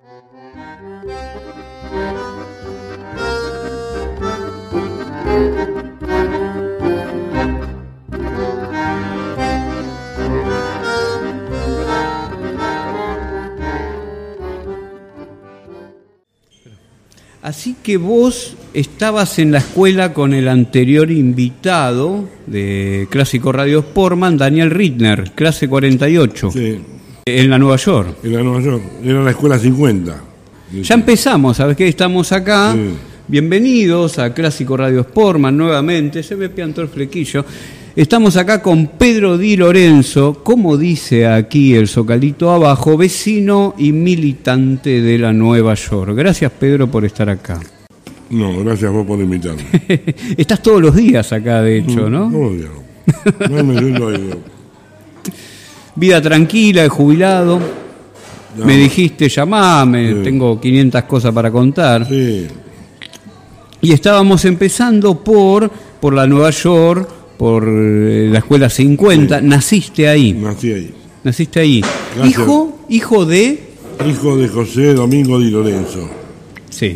Así que vos estabas en la escuela con el anterior invitado de Clásico Radio Sportman, Daniel Rittner, clase 48. Sí. En la Nueva York. En la Nueva York, era la escuela 50. Ya empezamos, ¿sabes qué? Estamos acá. Sí. Bienvenidos a Clásico Radio Sportman nuevamente. Se me piantó el flequillo. Estamos acá con Pedro Di Lorenzo, como dice aquí el zocalito abajo, vecino y militante de la Nueva York. Gracias, Pedro, por estar acá. No, gracias a vos por invitarme. Estás todos los días acá, de hecho, ¿no? Todos los días. No me siento ahí. Vida tranquila, de jubilado. No. Me dijiste, llamame, Sí. tengo 500 cosas para contar. Sí, Y estábamos empezando por la Nueva York, por la escuela 50. Sí. Naciste ahí. nací ahí. Gracias. Hijo de... Hijo de José Domingo Di Lorenzo. Sí.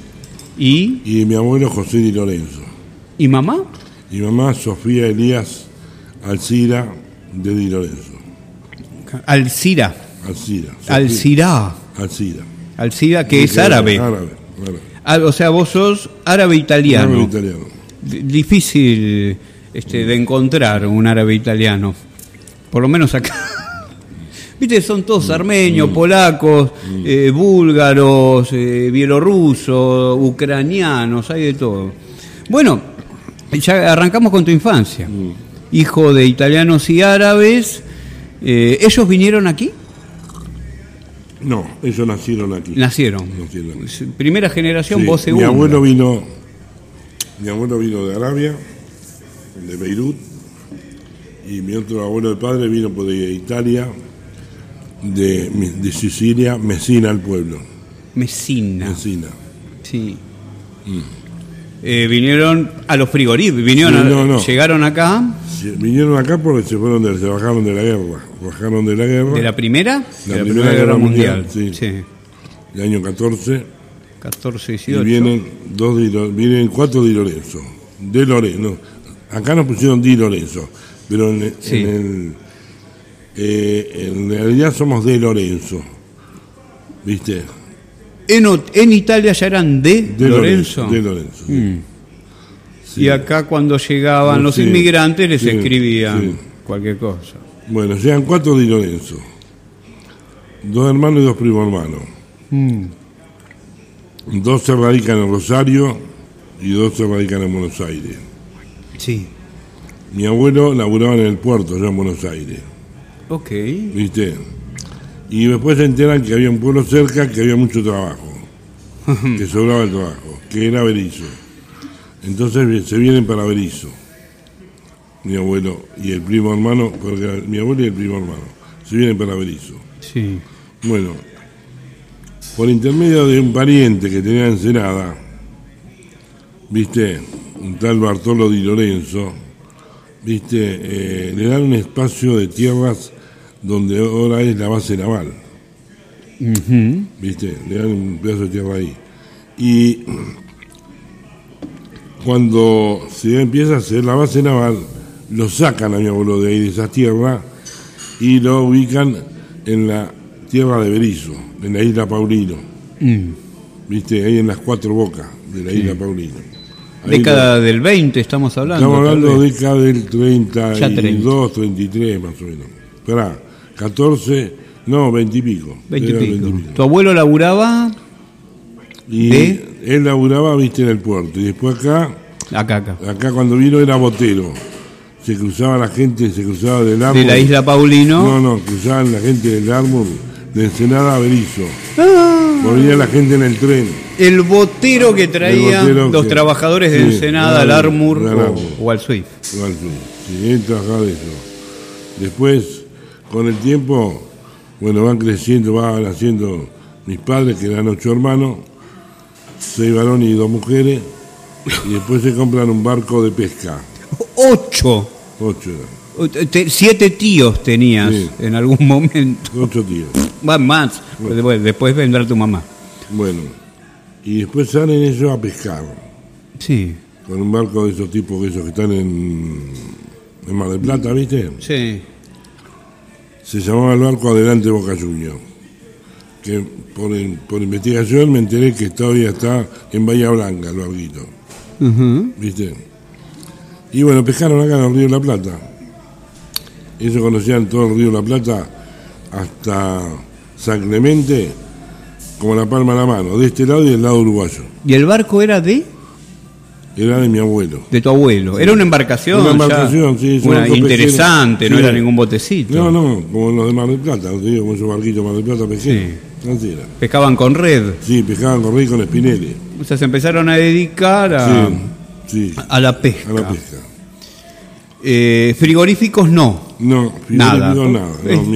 ¿Y mi abuelo José Di Lorenzo. mamá? Y mamá Sofía Elías Alcira de Di Lorenzo. Alcira. Alcira. Alcirá. Alcira. Alcira, que es árabe. Árabe. O sea, vos sos árabe-italiano. Árabe italiano. Difícil de encontrar un árabe-italiano. Por lo menos acá. Viste, son todos armenios, polacos, búlgaros, bielorrusos, ucranianos, hay de todo. Bueno, ya arrancamos con tu infancia. Hijo de italianos y árabes. ¿Ellos vinieron aquí? No, ellos nacieron aquí. Nacieron. Primera generación, Sí, vos segunda. Mi abuelo vino de Arabia, de Beirut, y mi otro abuelo de padre vino de Italia, de Sicilia, Messina, el pueblo. Messina. Sí. Mm. A los frigoríficos, llegaron acá. Vinieron acá porque se bajaron de la guerra. ¿De la primera? La De la Primera Guerra Mundial, sí. Sí. El año 14. 14, Y 18. vienen 4 Di Lorenzo. De Lorenzo. Acá nos pusieron Di Lorenzo, pero en realidad somos de Lorenzo. ¿Viste? En Italia ya eran de Lorenzo. De Lorenzo. Sí. Sí. Y acá cuando llegaban los inmigrantes les escribían cualquier cosa. Bueno, llegan 4 Di Lorenzo. 2 hermanos y 2 primos hermanos. 2 se radican en Rosario y 2 se radican en Buenos Aires. Sí. Mi abuelo laburaba en el puerto, allá en Buenos Aires. Ok. ¿Viste? Y después se enteran que había un pueblo cerca que había mucho trabajo, que sobraba el trabajo, que era Berizo. Entonces se vienen para Berizo, mi abuelo y el primo hermano, porque mi abuelo y el primo hermano, se vienen para Berizo. Sí. Bueno, por intermedio de un pariente que tenía en Ensenada, ¿viste? Un tal Bartolo Di Lorenzo, ¿viste? Le dan un espacio de tierras donde ahora es la base naval. ¿Viste? Le dan un pedazo de tierra ahí. Y cuando se empieza a hacer la base naval, lo sacan a mi abuelo de ahí, de esas tierras, y lo ubican en la tierra de Berizo, en la isla Paulino. ¿Viste? Ahí en las 4 bocas de la isla Paulino. Ahí Década del 20 estamos hablando. Estamos hablando de década del 32, 33 más o menos. Esperá, 14, no, 20 y pico. 20 y pico. ¿Tu abuelo laburaba? Y él laburaba, viste, en el puerto. Y después acá cuando vino era botero. Se cruzaba la gente, se cruzaba del Armor. ¿De la isla Paulino? No, cruzaban la gente del Armor, de Ensenada a Berizo. Volvía la gente en el tren. El botero que traía los trabajadores de Ensenada al Armor o al Swift. O al Swift, sí, él trabajaba de eso. Después, con el tiempo, bueno, van creciendo, van naciendo mis padres, que eran 8 hermanos, 6 varones y 2 mujeres, y después se compran un barco de pesca. 8. 8 eran. 7 tíos tenías en algún momento. 8 tíos. Más, después vendrá tu mamá. Bueno, y después salen ellos a pescar. Sí. Con un barco de esos tipos que están en Mar del Plata, ¿viste? Sí. Se llamaba el barco Adelante Boca Juniors. Que por investigación me enteré que todavía está en Bahía Blanca, el barquito. ¿Viste? Y bueno, pescaron acá en el Río de la Plata. Ellos conocían todo el Río de la Plata hasta San Clemente como la palma de la mano, de este lado y del lado uruguayo. ¿Y el barco era de? Era de mi abuelo. De tu abuelo. Sí. Era una embarcación. Una embarcación, sí. Una interesante, no era ningún botecito. No, como los de Mar del Plata, te digo, como esos barquitos de Mar del Plata pequeños. Sí. Así era. ¿Pescaban con red? Sí, pescaban con red y con espineli. O sea, se empezaron a dedicar a la pesca. A la pesca. Frigoríficos no. No, frigoríficos nada.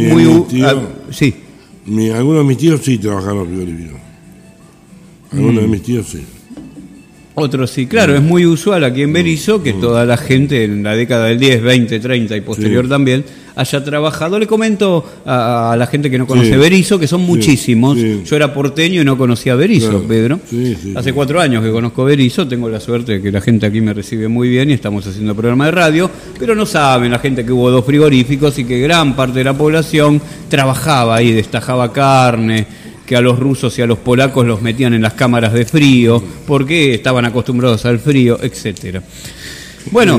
No, algunos de mis tíos sí trabajaron en frigoríficos. Algunos de mis tíos sí. Otros sí, claro, es muy usual aquí en Berisso que toda la gente en la década del 10, 20, 30 y posterior también haya trabajado. Le comento a la gente que no conoce Berisso que son muchísimos. Yo era porteño y no conocía Berisso, Pedro. Hace 4 años que conozco Berisso, tengo la suerte de que la gente aquí me recibe muy bien y estamos haciendo programa de radio, pero no saben la gente que hubo 2 frigoríficos y que gran parte de la población trabajaba ahí, destajaba carne, que a los rusos y a los polacos los metían en las cámaras de frío, porque estaban acostumbrados al frío, etcétera. Bueno,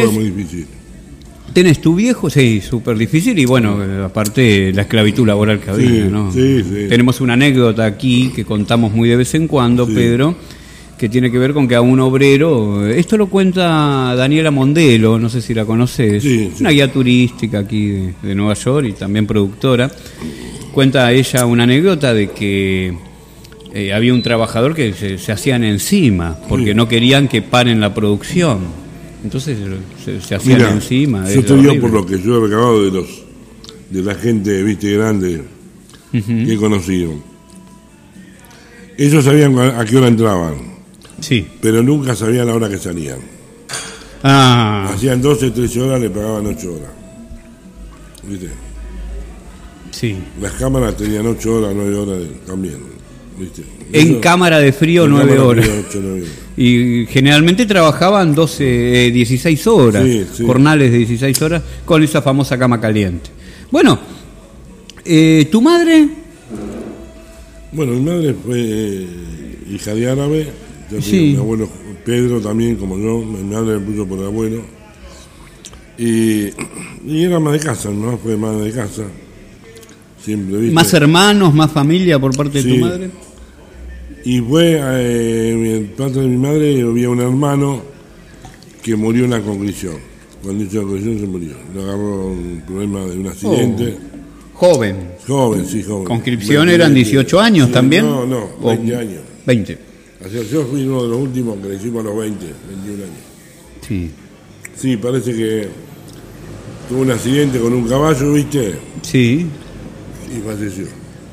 tenés tu viejo, sí, súper difícil, y bueno, aparte la esclavitud laboral que había, ¿no? Sí. Tenemos una anécdota aquí que contamos muy de vez en cuando, Pedro, que tiene que ver con que a un obrero, esto lo cuenta Daniela Mondelo, no sé si la conoces, una guía turística aquí de Nueva York y también productora. Cuenta ella una anécdota de que había un trabajador que se hacían encima porque no querían que paren la producción. Entonces se hacían encima. Yo te digo por lo que yo he recabado de la gente, viste, grande que he conocido. Ellos sabían a qué hora entraban, pero nunca sabían la hora que salían. Hacían 12, 13 horas, le pagaban 8 horas. ¿Viste? Sí. Las cámaras tenían 8 horas, 9 horas también, ¿viste? En cámara de frío 9 horas. 8, 9 horas. Y generalmente trabajaban 16 horas, jornales de 16 horas, con esa famosa cama caliente. Bueno, ¿tu madre? Bueno, mi madre fue hija de árabe, mi abuelo Pedro también, como yo, mi madre me puso por el abuelo. Y era ama de casa, ¿no? Fue madre de casa. Siempre, ¿viste? ¿Más hermanos, más familia por parte de tu madre? Y fue, en parte de mi madre había un hermano que murió en la conclusión. Cuando hizo la conclusión se murió. Le agarró un problema de un accidente. Joven. Joven, sí, joven. ¿Conscripción eran 18 años también? No, 20 años. 20. O sea, yo fui uno de los últimos que le hicimos a los 21 años. Sí. Sí, parece que tuvo un accidente con un caballo, ¿viste? Sí. Y falleció.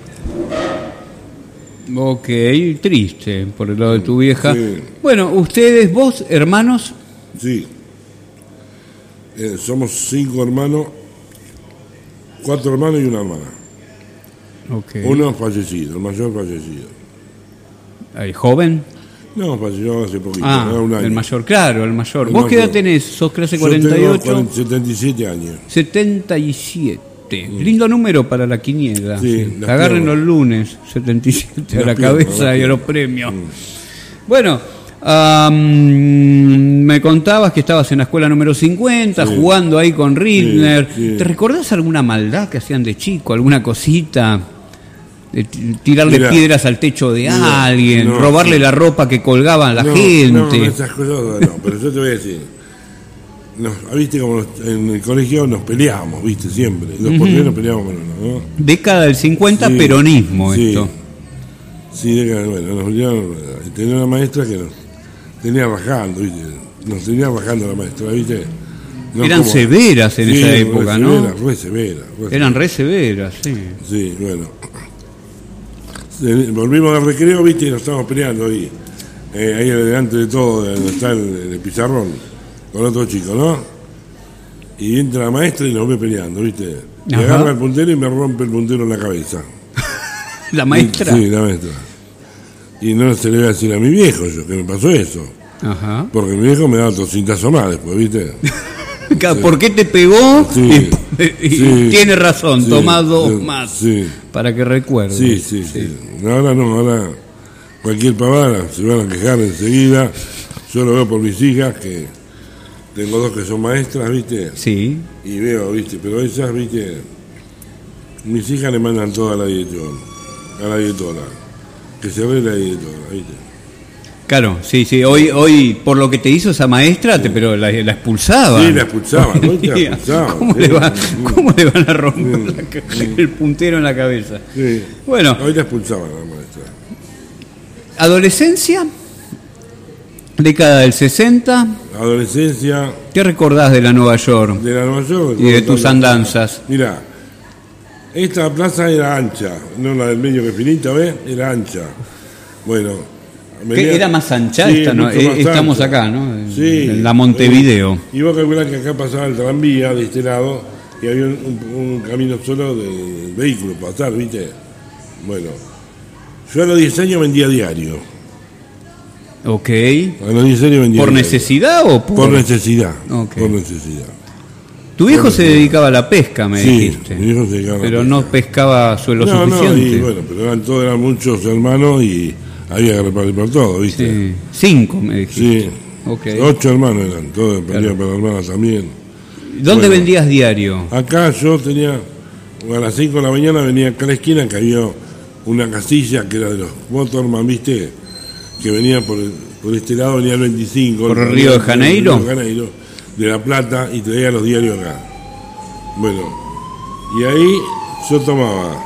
Ok, triste por el lado de tu vieja. Sí. Bueno, ustedes, vos, hermanos. Sí. Somos 5 hermanos, 4 hermanos y una hermana. Okay. Uno fallecido, el mayor fallecido. ¿El joven? No, falleció hace poquito, un año. El mayor, claro, el mayor. ¿Vos qué edad tenés? ¿Sos clase 48? Yo tengo 77 años. 77. Lindo número para la quiniela. Sí, agarren los lunes, 77 a la cabeza y a los premios. Bueno, me contabas que estabas en la escuela número 50, jugando ahí con Rittner. ¿Te recordás alguna maldad que hacían de chico? ¿Alguna cosita? De tirarle piedras al techo de alguien, robarle la ropa que colgaba a la gente. No, esas cosas no, pero yo te voy a decir. Viste como en el colegio nos peleábamos, viste, siempre. Los porteños nos peleábamos, ¿no? Década del 50, peronismo esto. Sí, bueno, nos peleábamos. Tenía una maestra que nos tenía rajando, viste. Nos tenía rajando la maestra, viste. No eran como severas en esa época, ¿no? Re severas. Eran re severas, sí. Sí, bueno. Volvimos al recreo, viste, y nos estábamos peleando ahí. Ahí delante de todo, donde está el pizarrón. Con otro chico, ¿no? y entra la maestra y nos ve peleando, ¿viste? Y Ajá. agarra el puntero y me rompe el puntero en la cabeza. ¿La maestra? Sí, la maestra. Y no se le voy a decir a mi viejo yo que me pasó eso. Ajá. Porque mi viejo me daba otro cintazo más después, ¿viste? ¿Por qué te pegó? Sí, Y sí, tiene razón, sí, toma dos sí, más sí. para que recuerde. Sí. Ahora no, ahora cualquier pavada se van a quejar enseguida. Yo lo veo por mis hijas, que tengo dos que son maestras, ¿viste? Sí. Y veo, ¿viste? Pero esas, ¿viste? Mis hijas le mandan toda a la directora, que se ve la directora, ¿viste? Claro, sí. Hoy por lo que te hizo esa maestra, pero la expulsaba. Sí, la expulsaban, ¿no? La expulsaban. ¿Cómo le van a romper el puntero en la cabeza? Sí. Bueno, Hoy la expulsaban a la maestra. adolescencia, década del 60, Adolescencia ¿qué recordás de la Nueva York de la Nueva York. y de tus andanzas? Mirá, esta plaza era ancha, no la del medio que es finita, ¿ves? Era ancha. Bueno. ¿Qué era más ancha? Sí, esta, ¿no? mucho más Estamos ancha. acá, ¿no? Sí. En la Montevideo. Y vos calculás que acá pasaba el tranvía de este lado y había un camino solo de vehículos para pasar, ¿viste? Bueno, yo a los 10 años vendía diario. Ok. A los 10 años vendía ¿Por diario. necesidad o por...? Por necesidad. Ok. Por necesidad. Tu viejo se dedicaba a la pesca, me Sí, dijiste. mi viejo se dedicaba a la Pero pesca. no pescaba suelo No, suficiente. y bueno, pero eran muchos hermanos y había que repartir por todo, ¿viste? Sí. 5, me dijiste. Sí. Ok. 8 hermanos eran, todos Claro. vendían para hermanas también. ¿Dónde Bueno. vendías diario? Acá yo tenía, a las 5 de la mañana venía acá a la esquina que había una casilla que era de los Motorman, ¿viste? Que venía por este lado, venía el 25. ¿Por el Río de Janeiro? Río de Janeiro, de La Plata, y traía los diarios acá. Bueno, y ahí yo tomaba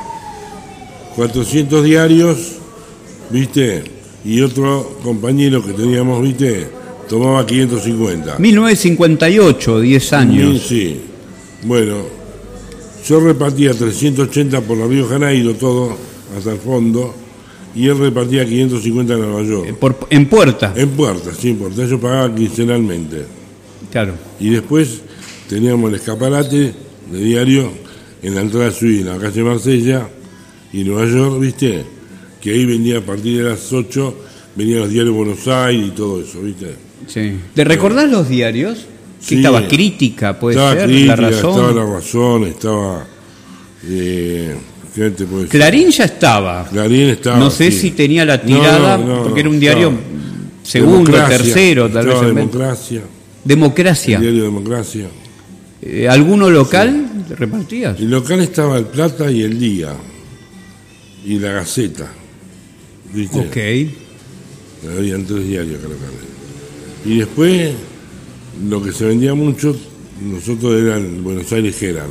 400 diarios, ¿viste? Y otro compañero que teníamos, ¿viste? Tomaba 550. 1958, 10 años. Sí. Bueno, yo repartía 380 por el Río de Janeiro, todo, hasta el fondo, y él repartía 550 en Nueva York. En Puerta. En puertas, sí, en puertas. Yo pagaba quincenalmente. Claro. Y después teníamos el escaparate de diario en la entrada sur, en la calle Marsella y Nueva York, ¿viste? Que ahí vendía a partir de las 8, venían los diarios Buenos Aires y todo eso, ¿viste? Sí. ¿Te recordás los diarios? Que Sí. estaba Crítica, puede Estaba ser, Crítica, La Razón. estaba La Razón, estaba... ¿qué te puedo decir? Clarín ya estaba. Clarín estaba. No sé sí. si tenía la tirada, porque era un diario estaba segundo, Democracia, tercero, tal vez. estaba en vez. Democracia, Democracia. el diario Democracia. ¿Alguno local repartías? El local estaba El Plata y El Día. Y La Gaceta. ¿Viste? Ok. Habían 3 diarios acá locales. Y después, lo que se vendía mucho, nosotros era el Buenos Aires Herald.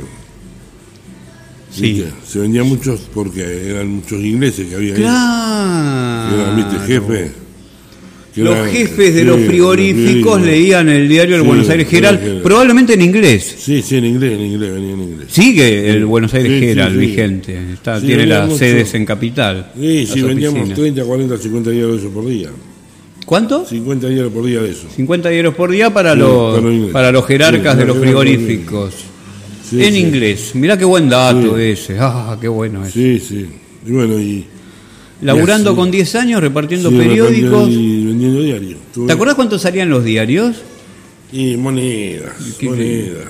Sí. ¿Viste? Se vendía muchos porque eran muchos ingleses que había ahí. Claro. Que eran, ¿viste? Jefes. Que Los eran- jefes de sí, los frigoríficos leían el diario El Sí, Buenos Aires Herald, Herald. probablemente en inglés. Sí, en inglés, venía en inglés. Sigue el Buenos Aires Sí, Herald sí. vigente. Sí, Tiene vendía las mucho. sedes en Capital. Sí, las vendíamos oficinas. 30, 40, 50 diarios de eso por día. ¿Cuánto? 50 diarios por día de eso. 50 diarios por día para, Sí, los, para los jerarcas Sí, de los para frigoríficos. Sí, en sí. inglés. Mirá qué buen dato Sí. ese. Ah, qué bueno es. Sí. Y bueno, y... Laburando y así. con 10 años, repartiendo sí, periódicos. Y vendiendo diarios. ¿Te acordás cuánto salían los diarios? Y monedas, ¿Qué- monedas.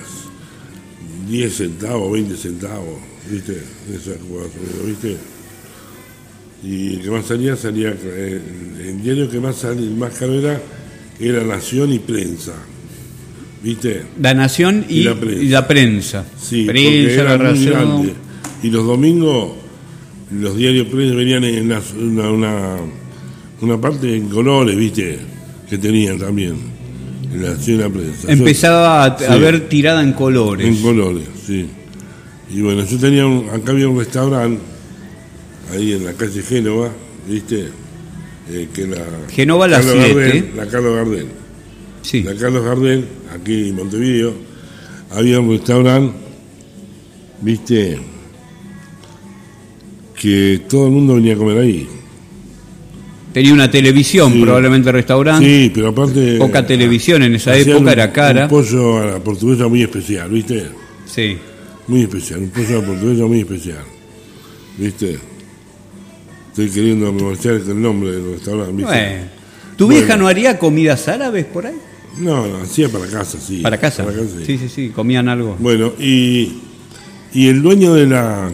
10 centavos, 20 centavos, ¿viste? Esas cosas, ¿viste? Y el que más salía, el diario que más salía, el más caro era Nación y Prensa, ¿viste? La Nación y la Prensa. Sí, porque Prensa, La era muy Razón. grande. Y los domingos, los diarios Prensa venían en una parte en colores, ¿viste? Que tenían también, en la Nación y la Prensa. Empezaba a Sí. ver tirada en colores. En colores, sí. Y bueno, yo tenía acá había un restaurante, ahí en la calle Génova, ¿viste? Que era Génova la Carlos 7. Gardel, la Carlos Gardel. Sí. La Carlos Gardel, aquí en Montevideo, había un restaurante, ¿viste? Que todo el mundo venía a comer ahí. Tenía una televisión, Sí. probablemente restaurante. Sí, pero aparte... Poca televisión en esa hacían época, era cara. Un pollo a la portuguesa muy especial, ¿viste? Sí. Muy especial, un pollo a la portuguesa muy especial, ¿viste? Estoy queriendo memorizar el nombre del restaurante, ¿viste? Bueno. ¿Tu vieja no haría comidas árabes por ahí? No, hacía para casa, sí. ¿Para casa? Sí. Sí, comían algo. Bueno, y el dueño de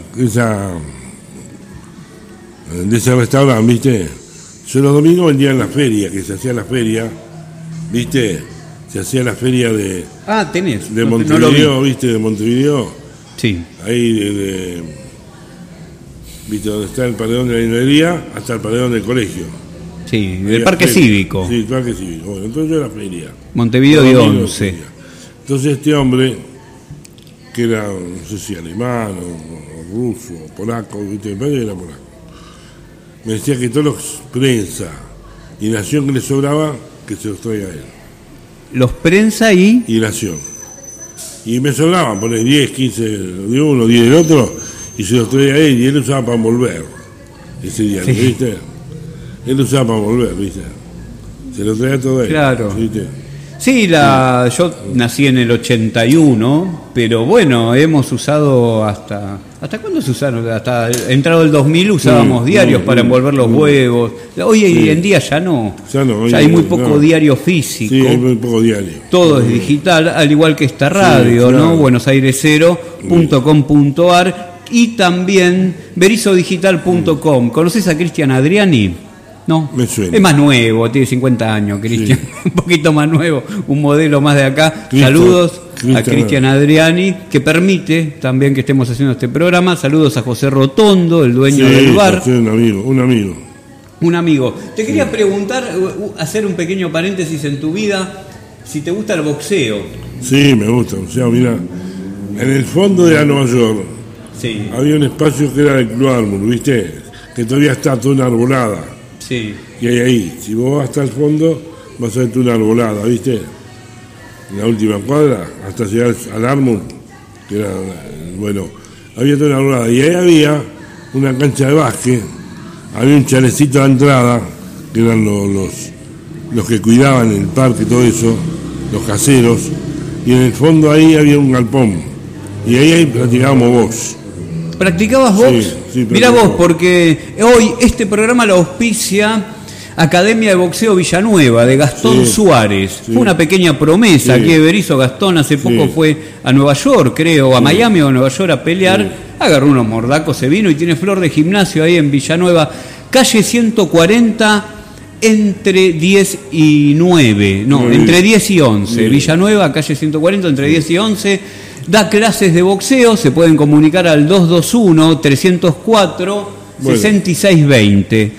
ese restaurante, ¿viste? Yo los domingos vendía en la feria, que se hacía la feria, ¿viste? Se hacía la feria de Tenés. de No Montevideo, ¿viste? De Montevideo, Sí. ahí ¿viste? Donde está el paredón de la librería hasta el paredón del colegio. Sí, Había del Parque feria. Cívico. Sí, el Parque Cívico. Bueno, entonces yo era feria. Montevideo de Los domingos 11. feria. Entonces este hombre, que era, no sé si alemán o ruso o polaco, ¿viste? Me parece que era polaco. Me decía que todos los prensa y nación que le sobraba, que se los traiga a él. Los prensa y... Y nación. Y me sobraban, poner 10, 15 de uno, 10 del otro, y se los traía a él, y él usaba para envolver ese diario, Sí. ¿viste? Él usaba para envolver, ¿viste? Se lo traía todo a él. Claro. ¿Viste? Sí, yo nací en el 81, pero bueno, hemos usado hasta... ¿Hasta cuándo se usaron? Hasta entrado el 2000 usábamos diarios para envolver los huevos. Hoy en día ya no. Ya no, hoy Ya hay muy no. poco diario físico. Sí, hay muy poco diario. Todo es digital, al igual que esta radio, claro. ¿no? buenosairescero.com.ar y también berizodigital.com. ¿Conoces a Cristian Adriani? No, Me suena. es más nuevo, tiene 50 años, Cristian, un poquito más nuevo, un modelo más de acá. Saludos a Cristian Adriani, que permite también que estemos haciendo este programa. Saludos a José Rotondo, el dueño del bar. Sí, un amigo. Un amigo. Te quería preguntar, hacer un pequeño paréntesis en tu vida, si te gusta el boxeo. Sí, me gusta. O sea, mira, en el fondo de Nueva York Sí, había un espacio que era el Club Armour, ¿viste? Que todavía está toda una arbolada. sí. Y ahí, si vos vas hasta el fondo, vas a ver una arbolada, ¿viste? En la última cuadra, hasta llegar al Armour, que era, bueno, había toda una arbolada. Y ahí había una cancha de básquet, había un chalecito a la entrada, que eran los que cuidaban el parque y todo eso, los caseros, y en el fondo ahí había un galpón. Y ahí practicábamos box. ¿Practicabas box? Sí, Mirá practicaba. vos, porque hoy este programa lo auspicia Academia de Boxeo Villanueva, de Gastón Sí, Suárez. sí. Fue una pequeña promesa Sí. aquí de Berizo. Gastón hace poco Sí. fue a Nueva York, creo, a Miami o a Nueva York a pelear. Agarró unos mordacos, se vino y tiene flor de gimnasio ahí en Villanueva, calle 140, entre 10 y 9. No, Muy entre bien. 10 y 11. Bien. Villanueva, calle 140, entre 10 y 11. Da clases de boxeo, se pueden comunicar al 221-304. Bueno. 6620,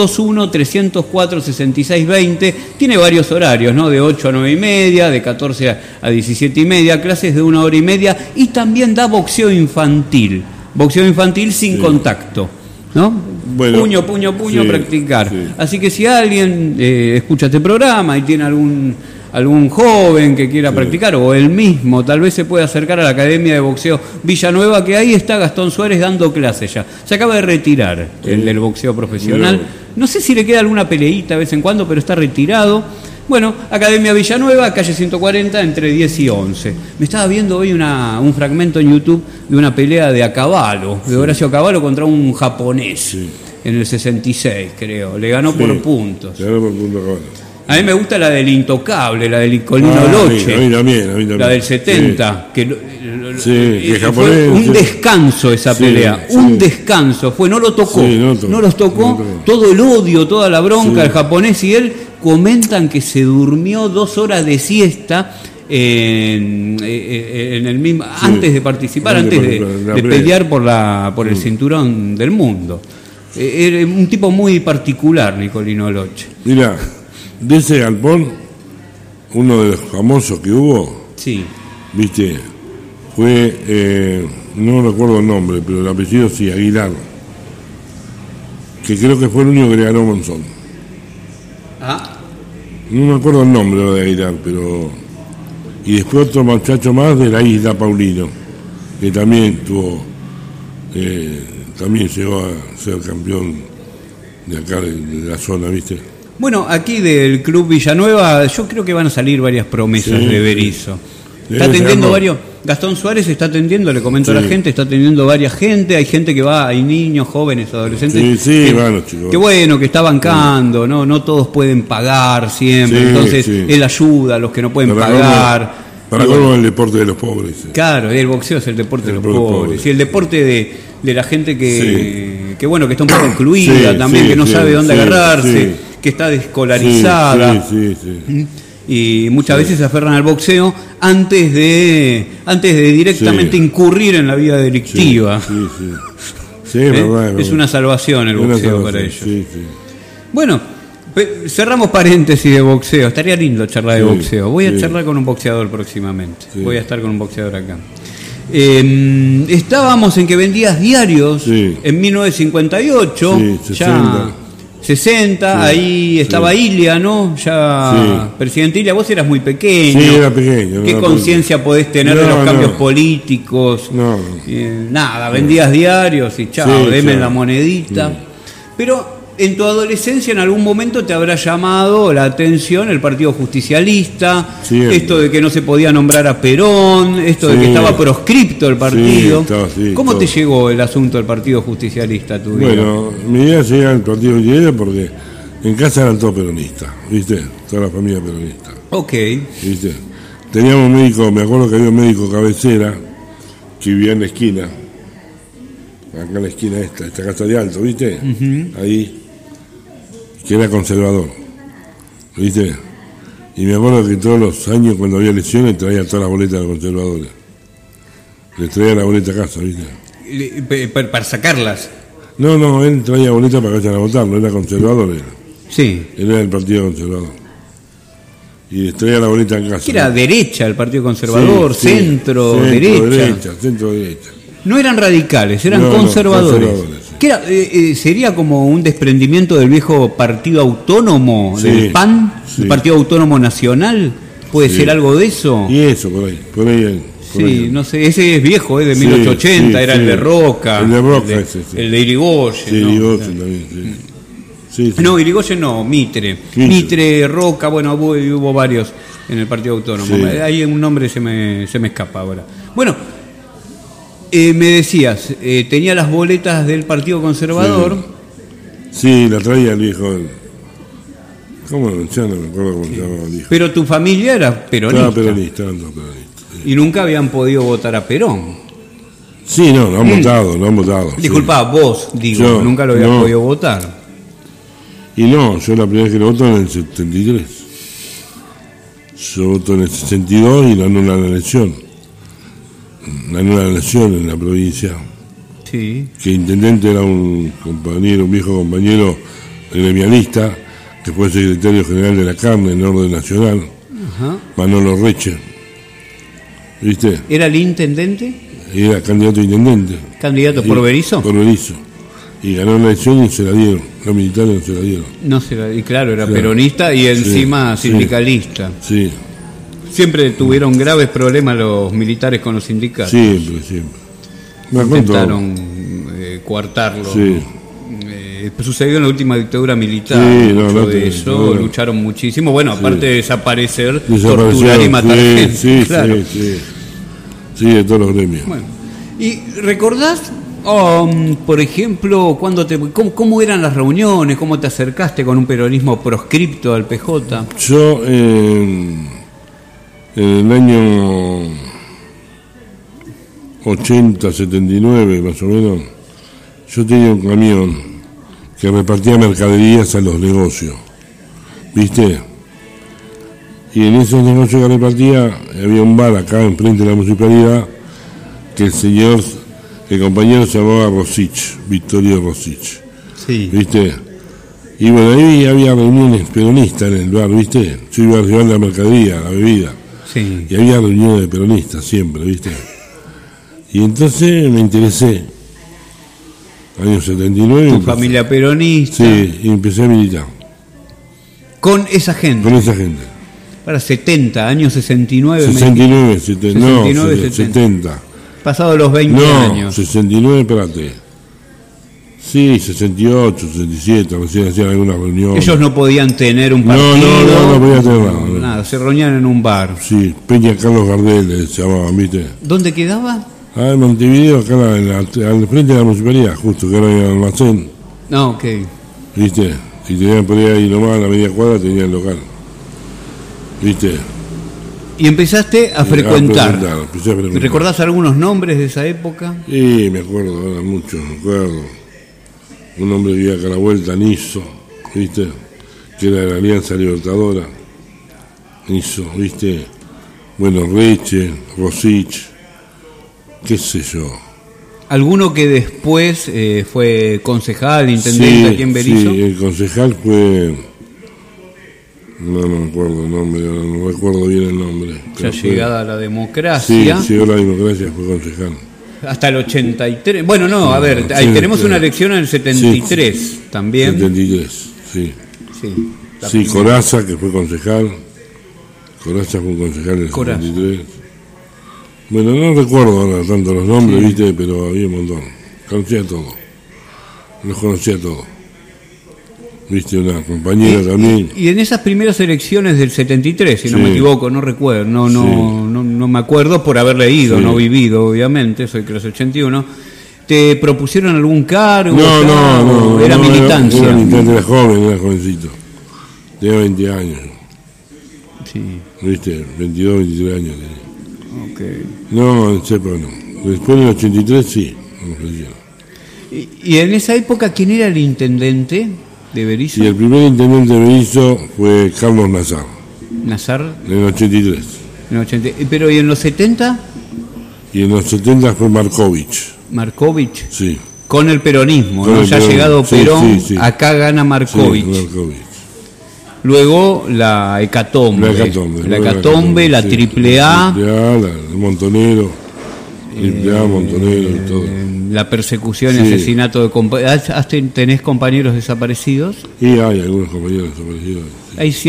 221-304-6620, tiene varios horarios, ¿no? De 8 a 9 y media, de 14 a 17 y media, clases de 1 hora y media, y también da boxeo infantil sin contacto, ¿no? Bueno, puño, sí, practicar. sí. Así que si alguien escucha este programa y tiene algún joven que quiera practicar, o él mismo, tal vez se puede acercar a la Academia de Boxeo Villanueva, que ahí está Gastón Suárez dando clases ya. Se acaba de retirar el del boxeo profesional. Mirá. No sé si le queda alguna peleita de vez en cuando, pero está retirado. Bueno, Academia Villanueva, calle 140, entre 10 y 11. Me estaba viendo hoy un fragmento en YouTube de una pelea de Acabalo, de Horacio Acabalo contra un japonés, Sí. en el 66, creo. Le ganó Sí. por puntos. Se ganó por punto cabal. A mí me gusta la del Intocable, la del Colino A mí Loche, también. la del 70, que Sí, que fue japonés, un sí. descanso esa Sí, pelea, sí. un descanso, no lo tocó, Sí, no los tocó, no tocó. todo el odio, toda la bronca, Sí. el japonés y él comentan que se durmió 2 horas de siesta en el mismo, antes de participar, Antes antes de la de pelea. pelear por el cinturón del mundo. Era un tipo muy particular, Nicolino Loche. Mira, de ese galpón, uno de los famosos que hubo, Sí. viste, fue, no recuerdo el nombre, pero el apellido sí, Aguilar, que creo que fue el único que le ganó Monzón. Ah, No me acuerdo el nombre de Aguilar, pero... Y después otro muchacho más de la isla Paulino, que también tuvo, también llegó a ser campeón de acá, de la zona, ¿viste? Bueno, aquí del Club Villanueva, yo creo que van a salir varias promesas de Berizzo. Está atendiendo varios. Gastón Suárez está atendiendo, le comento a la gente, está atendiendo varias gente, hay gente que va, hay niños, jóvenes, adolescentes. Bueno, chicos. Qué bueno, que está bancando, no todos pueden pagar siempre, entonces él ayuda a los que no pueden pagar. Para cómo el deporte de los pobres. Claro, el boxeo es el deporte de los pobres. Y el deporte de la gente que bueno, que está un poco excluida también, que no sabe dónde agarrarse, que está desescolarizada. Y muchas veces se aferran al boxeo antes de directamente incurrir en la vida delictiva. Es una salvación el boxeo para ellos. Bueno, cerramos paréntesis de boxeo. Estaría lindo charlar de boxeo. Voy a charlar con un boxeador próximamente. Voy a estar con un boxeador acá. Estábamos en que vendías diarios en 1958, 60, ahí estaba Ilia, ¿no? Presidente Ilia, vos eras muy pequeño. Sí, era pequeño. ¿Qué conciencia podés tener de los cambios políticos? Nada, vendías diarios y chao, deme la monedita. Pero en tu adolescencia en algún momento te habrá llamado la atención el Partido Justicialista, esto de que no se podía nombrar a Perón, esto de que estaba proscripto el partido. ¿Cómo te llegó el asunto del Partido Justicialista a tu vida? Bueno, mi vida llega al Partido Justicialista porque en casa eran todos peronistas, ¿viste? Toda la familia peronista. Ok. ¿Viste? Teníamos un médico, me acuerdo que había un médico cabecera que vivía en la esquina, acá en la esquina esta casa de Alto, ¿viste? Ahí, que era conservador, ¿viste? Y me acuerdo que todos los años cuando había elecciones traía todas las boletas de los conservadores. Les traía la boleta a casa, ¿viste? ¿Para sacarlas? No, él traía boletas para que vayan a votar, no era conservador. Sí. Él era del Partido Conservador. Y les traía la boleta a casa. ¿Qué era? ¿Derecha el Partido Conservador? ¿Centro, derecha? Centro-derecha. No eran radicales, eran conservadores. ¿Qué era? ¿Sería como un desprendimiento del viejo Partido Autónomo, del PAN? ¿El Partido Autónomo Nacional? ¿Puede ser algo de eso? Y eso, por ahí. No sé, ese es viejo, de 1880, era el de Roca. El de Roca, el de Irigoyen. Sí, Irigoyen también, No, Irigoyen no, Mitre, Roca, bueno, hubo varios en el Partido Autónomo. Hay un nombre se me escapa ahora. Bueno, me decías, tenía las boletas del Partido Conservador. Sí, la traía el viejo. ¿Cómo? Ya no me acuerdo cómo se llamaba el viejo. Pero tu familia era peronista. Eran todos peronistas. Y nunca habían podido votar a Perón. Sí, no, lo han votado. Disculpa, vos, digo, nunca lo habías podido votar. Y no, yo la primera vez que lo voto en el 73. Yo voto en el 62 y la anulan la elección. En la provincia. Sí. Que intendente era un viejo compañero gremialista, que fue secretario general de la carne en orden nacional, Manolo Reche. ¿Viste? ¿Era el intendente? Era candidato a intendente. ¿Candidato por Berizzo? Por Berizzo. Y ganó la elección y se la dieron. Los militares no se la dieron. Y claro, era peronista y encima sindicalista. Sí. Siempre tuvieron graves problemas los militares con los sindicatos. Siempre. Intentaron coartarlo. Sí. Sucedió en la última dictadura militar. Lucharon muchísimo. Bueno, aparte de desaparecer, torturar y matar gente. Claro. Sí, de todos los gremios. Bueno. ¿Y recordás, por ejemplo, cómo eran las reuniones? ¿Cómo te acercaste con un peronismo proscripto al PJ? Yo, en el año 80, 79 más o menos, yo tenía un camión que repartía mercaderías a los negocios, ¿viste? Y en esos negocios que repartía había un bar acá enfrente de la municipalidad que el compañero se llamaba Rosich, Victorio Rosich, ¿viste? Y bueno, ahí había reuniones peronistas en el bar, ¿viste? Yo iba a llevar la mercadería, la bebida, y había reuniones de peronistas siempre, ¿viste? Y entonces me interesé. Año 79. ¿Tu familia peronista? Sí, y empecé a militar. ¿Con esa gente? Para 70, años 69. 69, 70. Pasado los 20 años. No, 69, espérate. Sí, 68, 67, recién hacían alguna reunión. Ellos no podían tener un partido. No podían tener nada. Nada, se reunían en un bar. Sí, Peña Carlos Gardel se llamaban, ¿viste? ¿Dónde quedaba? Ah, en Montevideo, acá al frente de la municipalidad, justo, que era en el almacén. No, ok. ¿Viste? Si tenían por ahí nomás a la media cuadra, tenían el local. ¿Viste? Y empezaste a frecuentar. Empecé a frecuentar. ¿Recordás algunos nombres de esa época? Sí, me acuerdo, ahora mucho, me acuerdo. Un hombre que vivía acá a la vuelta, Niso, ¿viste? Que era de la Alianza Libertadora. Niso, ¿viste? Bueno, Reche, Rosich, qué sé yo. ¿Alguno que después fue concejal, intendente aquí en Berisso? Sí, el concejal fue... No me acuerdo el nombre, no recuerdo bien el nombre. Ya llegada la democracia. Sí, llegó la democracia, fue concejal. Hasta el 83. Bueno, no, a ver, ahí tenemos una elección en el 73 también. 73, sí. Sí, Corazza, que fue concejal. Corazza fue concejal en el 73. Bueno, no recuerdo ahora tanto los nombres, viste, pero había un montón. Conocía todo. Los conocía todos. Viste, una compañera también. Y en esas primeras elecciones del 73, si no me equivoco, no recuerdo, no me acuerdo por haber leído, no vivido, obviamente, soy clase 81. ¿Te propusieron algún cargo? No. ¿Era militancia? Era militante, era joven, era jovencito. Tenía 20 años. Sí. Viste, 22, 23 años tenía. Okay. No, en sepa no. Después del 83 sí, me ofrecieron. ¿Y en esa época quién era el intendente de Berisso? Y el primer intendente de Berisso fue Carlos Nazar. ¿Nazar? En el 83. ¿Pero y en los 70? Y en los 70 fue Markovich. ¿Markovich? Sí. Con el peronismo, Con ¿no? el Ya ha peronismo. llegado Perón, Sí. acá gana Markovich. Sí, Markovich. Luego la hecatombe. La triple A. El Montonero. Triple A, Montonero y todo. La persecución y asesinato de compañeros. ¿Tenés compañeros desaparecidos? Y hay algunos compañeros desaparecidos. Sí. Hay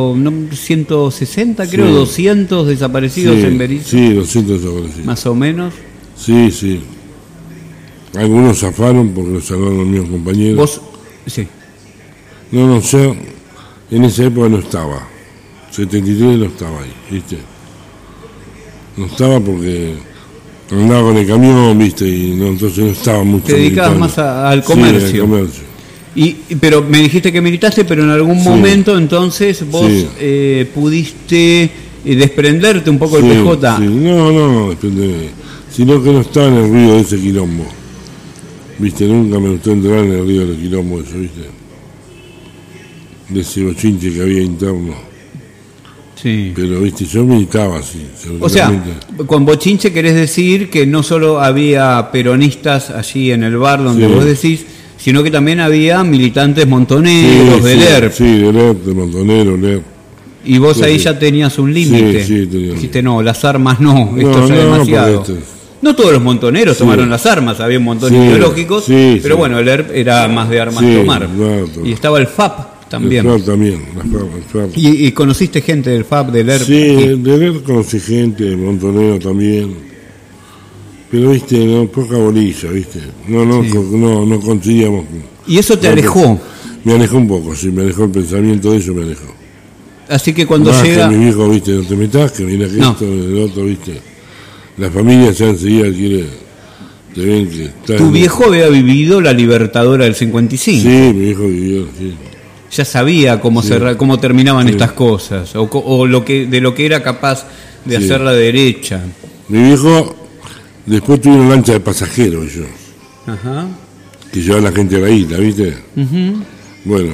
160, creo, 200 desaparecidos en Berisso. Sí, 200 desaparecidos. Más o menos. Sí. Algunos zafaron porque los salvaron los mismos compañeros. ¿Vos? Sí. No sé. En esa época no estaba. 73 no estaba ahí, ¿viste? No estaba porque andaba con el camión, ¿viste? Y no, entonces no estaba mucho. Te dedicabas más al comercio. Sí, al comercio. Pero me dijiste que militaste, pero en algún momento entonces vos pudiste desprenderte un poco del PJ. Sí. No, desprenderme. Sino que no estaba en el río de ese quilombo. ¿Viste? Nunca me gustó entrar en el río del quilombo eso, ¿viste? De ese bochinche que había interno. Sí. Pero, viste, yo militaba así. O sea, con bochinche querés decir que no solo había peronistas allí en el bar donde vos decís, sino que también había militantes montoneros del ERP. Sí, del ERP, de Montonero, del ERP. Y vos ahí ya tenías un límite. Sí, tenía. Dijiste, no, las armas no, esto ya es demasiado. No todos los montoneros tomaron las armas, había un montón ideológicos, pero bueno, el ERP era más de armas tomar. Claro. Y estaba el FAP también. El FAP también, el FAP. ¿Y conociste gente del FAP, del ERP? Sí, del ERP conocí gente, de Montonero también. Pero, viste, poca bolilla, viste. No conseguíamos. ¿Y eso te alejó? Me alejó un poco, me alejó el pensamiento de eso, me alejó. Así que cuando llega... Que mi viejo, viste, no te metas, que mira que esto, el otro, viste. La familia ya enseguida quiere... Te ven que está ¿Tu viejo había vivido la Libertadora del 55? Sí, mi viejo vivió, sí. Ya sabía cómo terminaban estas cosas, o de lo que era capaz de hacer la derecha. Mi viejo, después tuvo una lancha de pasajeros, yo. Ajá. Que llevaba a la gente a la isla, ¿viste? Bueno.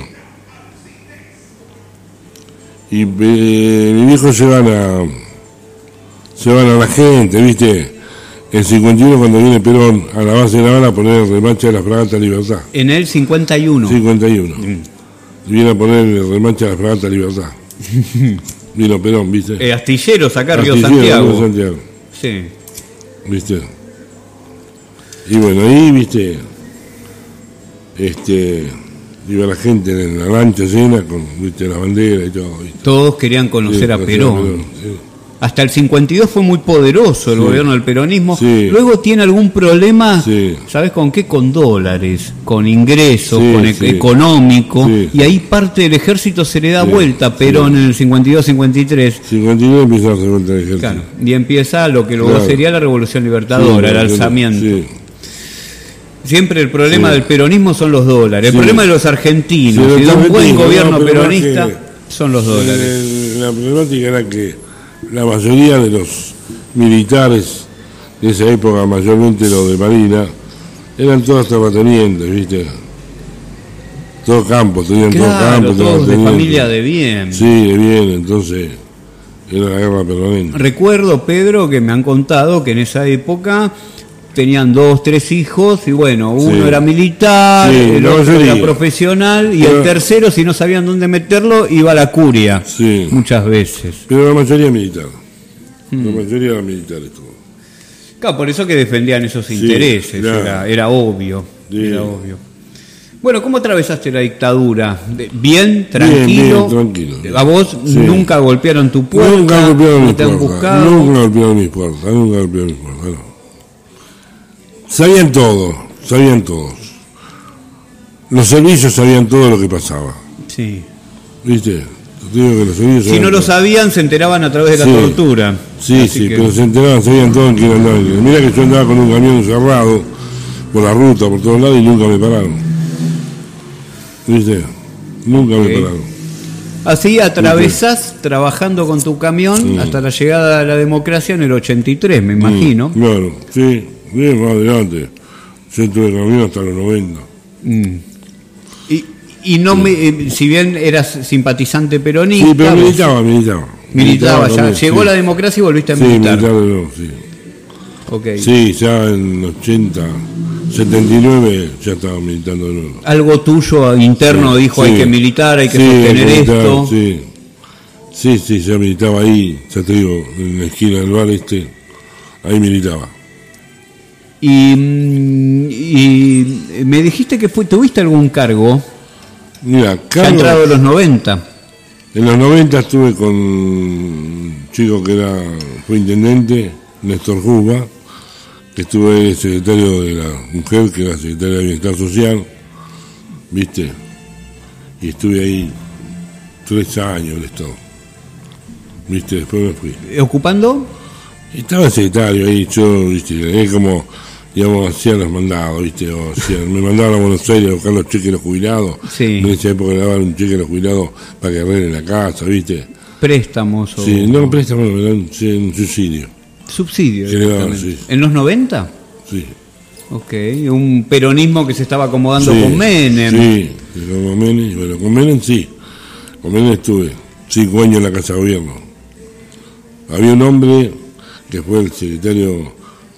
Y mi viejo llevan a la gente, ¿viste? En 51, cuando viene Perón a la base naval a poner el remache de la fragata Libertad. En el 51. 51. Y viene a poner el remache de la fragata Libertad. Vino Perón, ¿viste? Astilleros acá, Río Santiago. Sí. ¿Viste? Y bueno, ahí, ¿viste? Iba la gente en la lancha llena con, ¿viste? La bandera y todo, ¿viste? Todos querían conocer a Perón. hasta el 52 fue muy poderoso el gobierno del peronismo. Sí. Luego tiene algún problema, Sí. ¿sabes con qué? Con dólares, con ingresos, Sí, con sí. económico. Sí. Y ahí parte del ejército se le da Sí, vuelta, Perón en el 52-53. 59 empieza a hacer vuelta el ejército. Claro, y empieza lo que luego Claro. sería la Revolución Libertadora, el alzamiento. Sí. Siempre el problema Sí. del peronismo son los dólares. El Sí. problema de los argentinos Sí, y de los un buen argentinos, gobierno no, pero peronista es que son los dólares. La problemática era que la mayoría de los militares de esa época, mayormente los de Marina, eran todos terratenientes, ¿viste? Todo campo, tenían todo Claro, campo, todos de terratenientes. familia de bien. Sí, de bien, entonces era la guerra permanente. Recuerdo, Pedro, que me han contado que en esa época tenían 2, 3 hijos y bueno, uno Sí. era militar, Sí, el la otro mayoría. era profesional y Pero- el tercero, si no sabían dónde meterlo, iba a la curia Sí. muchas veces. Pero la mayoría militar. La mayoría eran militares todos. Claro, por eso que defendían esos intereses, claro. era obvio, Sí. era obvio. Bueno, ¿cómo atravesaste la dictadura? ¿Bien? ¿Tranquilo? Bien, tranquilo. ¿A vos Sí. nunca golpearon tu puerta? Nunca golpearon ¿No mis te han puertas. buscado? Nunca golpearon mis puertas. Nunca golpearon mis puertas. No. Sabían todo, sabían todos. Los servicios sabían todo lo que pasaba. Sí. ¿Viste? Te digo que los servicios Si sabían no lo todo. sabían, se enteraban a través de la Sí. tortura. Sí, Así sí, que- pero se enteraban, sabían todo en quién andaba. Mira que yo andaba con un camión cerrado por la ruta, por todos lados y nunca me pararon. ¿Viste? Nunca Ok. me pararon. Así atravesás trabajando con tu camión hasta la llegada de la democracia en el 83, me imagino. Claro, sí, bien más adelante. Yo tuve camión hasta los 90. Mm. Y no si bien eras simpatizante peronista, Sí, pero vos militaba. ya. también, Llegó sí. la democracia y volviste a Sí, militar. militar de nuevo, sí. Ok. Sí, ya en 80, 79 ya estaba militando de nuevo. Algo tuyo interno Sí, dijo, sí. hay que militar, hay que Sí, sostener hay que militar, esto. Sí, ya militaba ahí, ya te digo, en la esquina del bar ahí militaba. Y me dijiste que tuviste algún cargo, Mira, ya Carlos, entrado en los 90. en los 90 estuve con un chico que fue intendente, Néstor Juba, que estuve secretario de la mujer, que era secretaria de Bienestar Social, ¿viste? Y estuve ahí 3 años el Estado, ¿viste? Después me fui. ¿Ocupando? Estaba el secretario ahí, yo, ¿viste? Es como, digamos, hacían los mandados, ¿viste? Me mandaban a Buenos Aires a buscar los cheques de los jubilados. Sí. En esa época le daban un cheque a los jubilados para que arreglen la casa, ¿viste? Préstamos o Sí, no, préstamo, me dan un subsidio. subsidio. Que le daban, directamente. sí. ¿En los 90? Sí. Ok, un peronismo que se estaba acomodando Sí, con Menem. Sí, con Menem, bueno, con Menem sí. Con Menem estuve 5 años en la Casa de Gobierno. Había un hombre que fue el secretario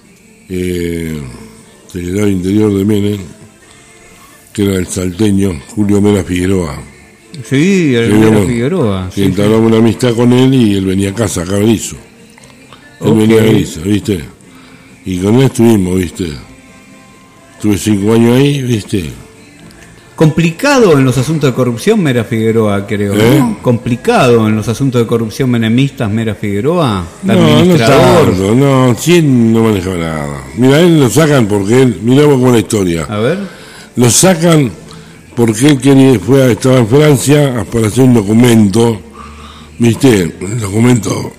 de Interior de Menem, que era el salteño Julio Mera Figueroa. Sí, el Que Mera digamos, Figueroa. que Sí, entablamos una amistad con él y él venía a casa, acá a Berizo. Él Ok. venía a Berizo, ¿viste? Y con él estuvimos, ¿viste? Estuve 5 años ahí, ¿viste? Complicado en los asuntos de corrupción, Mera Figueroa, creo. ¿No? Complicado en los asuntos de corrupción menemistas, Mera Figueroa. No Administrador. tanto, no, sí él no manejaba nada. Mira, él lo sacan porque él, miramos con la historia. A ver. Lo sacan porque él estaba en Francia para hacer un documento, ¿viste? Un documento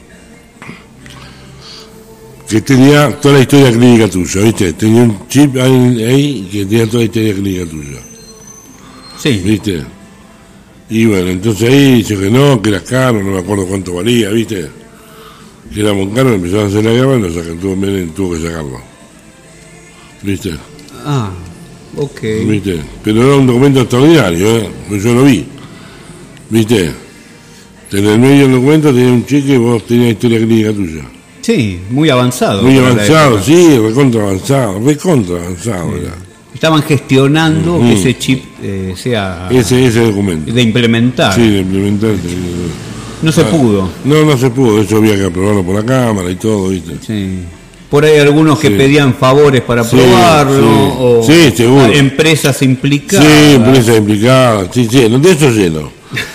que tenía toda la historia clínica tuya, ¿viste? Tenía un chip ahí que tenía toda la historia clínica tuya, Sí. ¿viste? Y bueno, entonces ahí dice que no, que era caro, no me acuerdo cuánto valía, ¿viste? Que era muy caro, empezaron a hacer la guerra y lo sacan, tuvo que sacarlo, ¿viste? Ah, ok. ¿Viste? Pero era un documento extraordinario, pues yo lo vi, ¿viste? En el medio del documento tenía un cheque y vos tenías historia clínica tuya. Sí, muy avanzado. Muy para la avanzado, época. sí, recontra avanzado era. Estaban gestionando que ese chip sea Ese documento. de implementar. Sí, de implementar. No se pudo. No se pudo, eso había que aprobarlo por la Cámara y todo, ¿viste? Sí. Por ahí algunos que Sí. pedían favores para Sí, aprobarlo, sí. o Sí, seguro. empresas implicadas. Sí, empresas implicadas, sí, lleno, de eso lleno.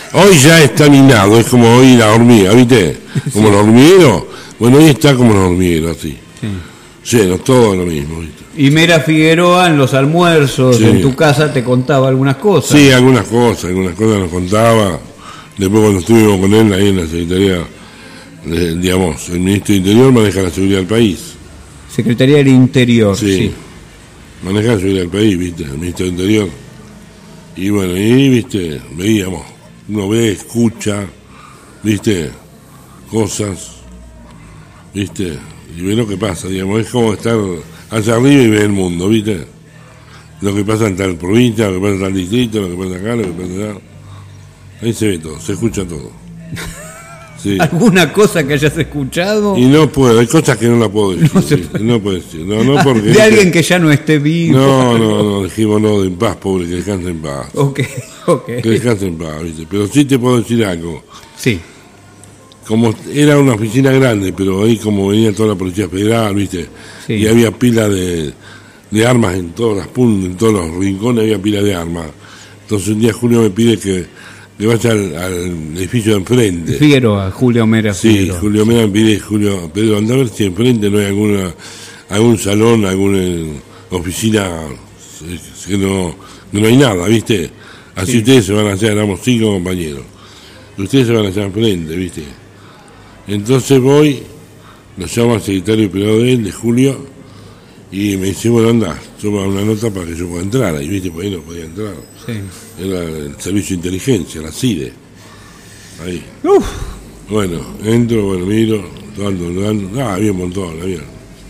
Hoy ya está minado, es como hoy la hormiga, ¿viste? Como los hormigueros. Bueno, hoy está como los hormigueros, así. Lleno, todo lo mismo, ¿viste? Y Mera Figueroa en los almuerzos, Sí. en tu casa, te contaba algunas cosas. Sí, algunas cosas nos contaba. Después cuando estuvimos con él ahí en la Secretaría, digamos, el Ministro de Interior maneja la seguridad del país. Secretaría del Interior, sí. Maneja la seguridad del país, ¿viste? El Ministro de Interior. Y bueno, y, ¿viste? Veíamos, uno ve, escucha, ¿viste? Cosas, ¿viste? Y ve lo que pasa, digamos, es como estar allá arriba y ver el mundo, ¿viste? Lo que pasa en tal provincia, lo que pasa en tal distrito, lo que pasa acá, lo que pasa allá. Ahí se ve todo, se escucha todo. Sí. ¿Alguna cosa que hayas escuchado? Y no puedo, hay cosas que no la puedo decir. No puedo decir, no porque... De alguien que ya no esté vivo. No, dejémoslo en paz, pobre, que descanse en paz. Ok. Que descanse en paz, ¿viste? Pero sí te puedo decir algo. Sí. Como era una oficina grande, pero ahí como venía toda la Policía Federal, ¿viste? Sí. Y había pila de armas en todas las puntas, en todos los rincones había pila de armas. Entonces un día Julio me pide que vaya al edificio de enfrente. Figueroa, Julio Mera Figueroa. Sí, Julio Mera me pide, Pedro, anda a ver si enfrente no hay algún salón, alguna oficina que no hay nada, ¿viste? Así ustedes se van a hacer, éramos 5 compañeros. Ustedes se van a hacer enfrente, ¿viste? Entonces voy, lo llamo al secretario privado de él, de Julio, y me dice, bueno, anda, toma una nota para que yo pueda entrar. Ahí, ¿viste? Pues ahí no podía entrar. Sí. Era el servicio de inteligencia, la CIDE. Ahí. Uf. Bueno, entro, bueno, miro, había un montón, había.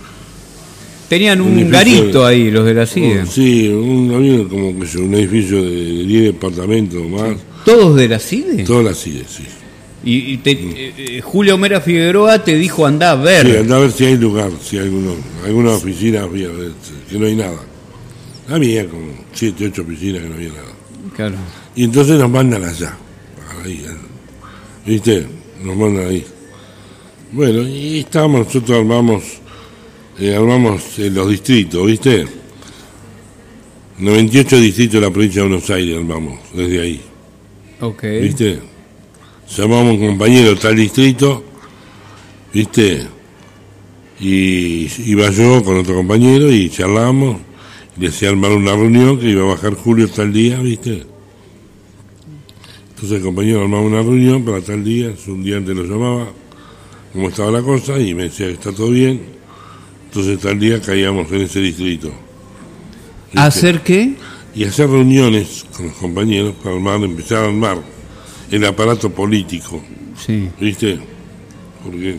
Tenían un edificio garito ahí, los de la CIDE. Sí, había como que yo, un edificio de 10 departamentos más. ¿Todos de la CIDE? Toda la CIDE, sí. Y Julio Mera Figueroa te dijo andá a ver. Sí, andá a ver si hay lugar, si hay alguna oficina había, que no hay nada. Había como 7, 8 oficinas que no había nada. Claro. Y entonces nos mandan allá, ahí, ¿viste? Nos mandan ahí. Bueno, y nosotros armamos los distritos, ¿viste? 98 distritos de la provincia de Buenos Aires armamos, desde ahí. Ok. ¿Viste? Llamamos a un compañero tal distrito, ¿viste? Y iba yo con otro compañero y charlamos, y le hacía armar una reunión que iba a bajar Julio tal día, ¿viste? Entonces el compañero armaba una reunión para tal día, un día antes lo llamaba, cómo estaba la cosa, y me decía que está todo bien. Entonces tal día caíamos en ese distrito. ¿Viste? ¿Hacer qué? Y hacer reuniones con los compañeros para empezar a armar el aparato político, Sí. ¿viste? Porque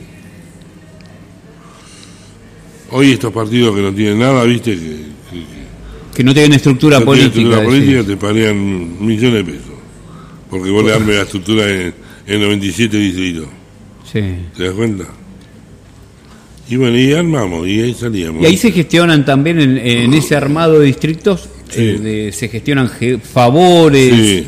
hoy estos partidos que no tienen nada, ¿viste? Que no tienen estructura no tienen política. estructura política te pagan millones de pesos, porque vos le armes la estructura en 97 distritos. Sí. ¿Te das cuenta? Y bueno, y armamos, y ahí salíamos. Y ahí se gestionan también en ese armado de distritos, Sí. se gestionan favores. Sí.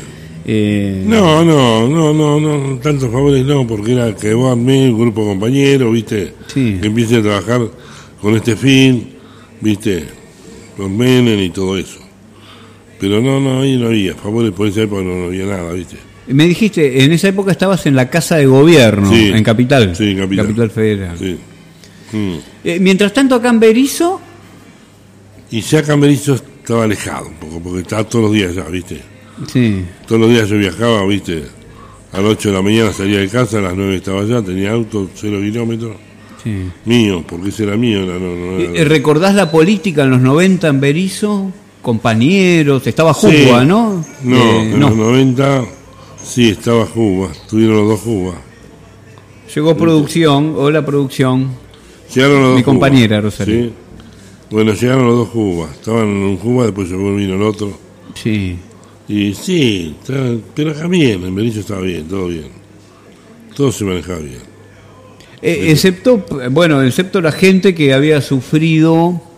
No, tantos favores no, porque era que vos armé un grupo de compañeros, ¿viste? Sí. Que empiece a trabajar con este fin, ¿viste? Con Menem y todo eso. Pero ahí no había favores, por esa época no había nada, ¿viste? Me dijiste, en esa época estabas en la Casa de Gobierno, Sí. en Capital. Sí, en Capital. Federal. Sí. Mientras tanto, acá en Berisso, Y ya Camberizo estaba alejado un poco, porque estaba todos los días allá, ¿viste? sí. Todos los días yo viajaba, ¿viste? A las 8 de la mañana salía de casa, a las 9 estaba allá, tenía auto, 0 kilómetros. Sí. Mío, porque ese era mío, no era. ¿Recordás la política en los 90 en Berisso? Compañeros, estaba Sí. Juba, ¿no? No, en los 90 sí estaba Juba, tuvieron los dos Juba. Llegó producción, hola producción. Llegaron los dos Mi Juba, compañera, Rosario. ¿sí? Bueno, llegaron los dos Juba, estaban en un Juba, después vino el otro. Sí. Y sí, pero acá bien, en Berisso estaba bien, todo bien. Todo se manejaba bien. Excepto la gente que había sufrido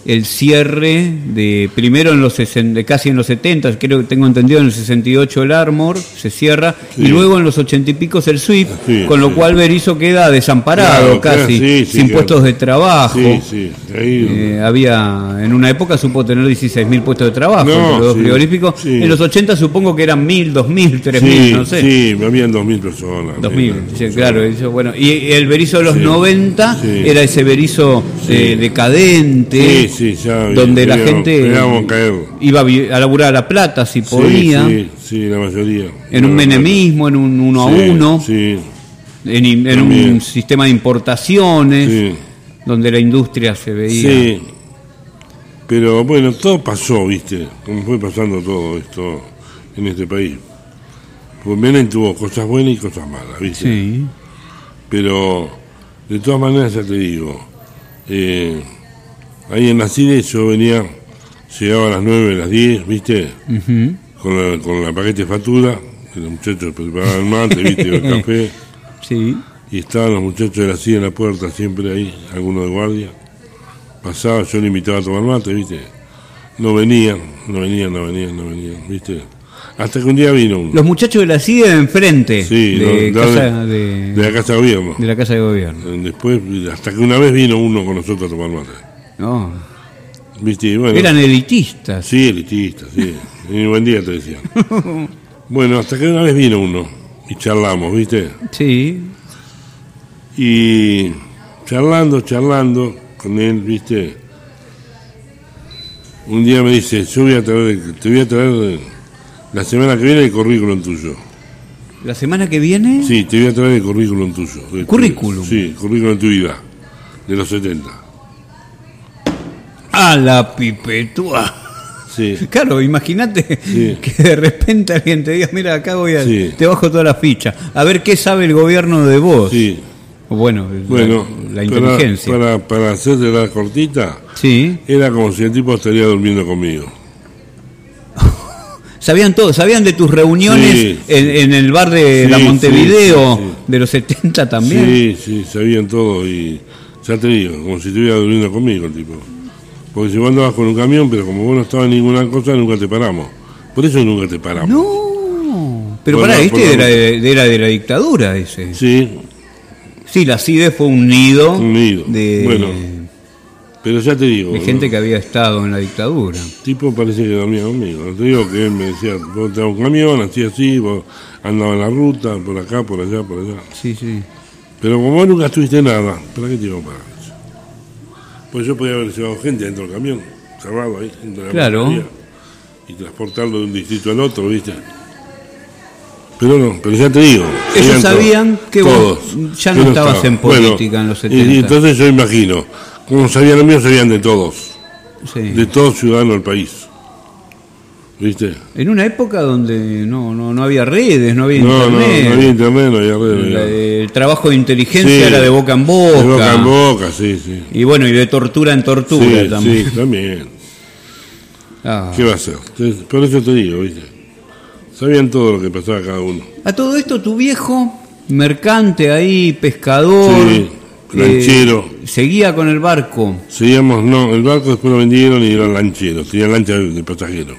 el cierre de primero en los 60, casi en los 70, creo que tengo entendido en el 68 el Armor se cierra, Sí. y luego en los 80 y pico el SWIP, Sí, con lo sí. cual Berisso queda desamparado casi, sí, sin claro. puestos de trabajo. Sí. Ahí, Había, en una época supo tener 16.000 puestos de trabajo No, entre los dos sí, frigoríficos. sí. En los 80 supongo que eran 1.000, 2.000, 3.000, sí, no sé. Sí, habían 2.000 personas. 2000, sí, claro, eso, bueno, y el Berisso de los Sí, 90 sí. era ese Berisso Sí. decadente, Sí, ya. donde la veíamos- gente veíamos caer. iba a laburar a La Plata si podía, Sí, la mayoría. en un menemismo, en un 1 a 1, Sí, en también. un sistema de importaciones, sí. donde la industria se veía. Sí. Pero bueno, todo pasó, ¿viste? Como fue pasando todo esto en este país. Pues Menem tuvo cosas buenas y cosas malas, ¿viste? Sí. Pero de todas maneras ya te digo, ahí en la CIDE yo venía, llegaba a las 9, a las 10, ¿viste? Ujú. Con la paquete de factura, que los muchachos preparaban el mate, ¿viste? El café, Sí. y estaban los muchachos de la CIDE en la puerta siempre ahí, algunos de guardia. Pasaba, yo le invitaba a tomar mate, ¿viste? No venían, ¿viste? Hasta que un día vino uno. Los muchachos de la CIDE de enfrente, Sí, de de la Casa de Gobierno. de la Casa de Gobierno. Después, hasta que una vez vino uno con nosotros a tomar mate. No. ¿Viste? Y bueno, Eran elitistas. sí, elitista, sí. Y buen día te decían. Bueno, hasta que una vez vino uno y charlamos, ¿viste? Sí. Y charlando con él, ¿viste? Un día me dice, yo te voy a traer la semana que viene el currículum tuyo. La semana que viene. Sí, te voy a traer el currículum tuyo. ¿Currículum? Sí, currículum de tu vida, de los 70. A la pipetúa. Sí, Claro, imagínate Sí. que de repente alguien te diga, mira, acá Sí. te bajo toda la ficha. A ver qué sabe el gobierno de vos. sí. O bueno, Bueno, la inteligencia. para hacerte la cortita, Sí. era como si el tipo estaría durmiendo conmigo. Sabían todo, sabían de tus reuniones Sí. en el bar de Sí, la Montevideo sí. de los 70 también. Sí, sabían todo y ya te digo, como si estuviera durmiendo conmigo el tipo. Porque si vos andabas con un camión, pero como vos no estabas en ninguna cosa, nunca te paramos. Por eso nunca te paramos. No. Pero Por pará, la- este por la- era de la dictadura ese. Sí, Sí, la CIDE fue un nido, Un nido. de, Bueno, pero ya te digo, de gente que había estado en la dictadura. el tipo parece que dormía conmigo. No te digo que él me decía, vos tenés un camión, así, vos andabas en la ruta, por acá, por allá, por allá. Sí, sí. Pero como vos nunca tuviste nada, ¿para qué te iba a parar eso? Pues yo podía haber llevado gente dentro del camión, cerrado ahí, dentro de la Claro. mercadería, y transportarlo de un distrito al otro, ¿viste? Pero no, pero ya te digo. Ellos sabían sabían que vos ya no Yo estabas estaba. en política en los 70. Y entonces yo imagino, como sabían los míos, sabían de todos, Sí. de todos ciudadanos del país. ¿Viste? En una época donde no había redes, no había No internet. había internet, no había redes. no La- había- el trabajo de inteligencia Sí. era de boca en boca. De boca en boca, sí. Y bueno, y de tortura en tortura Sí, también. sí, también. Ah. ¿Qué va a hacer? Entonces, por eso te digo, ¿viste? Sabían todo lo que pasaba cada uno. A todo esto, tu viejo, mercante ahí, pescador, Sí, lanchero. seguía con el barco. Seguíamos, no, el barco después lo vendieron y eran lancheros, tenían lancha de pasajeros.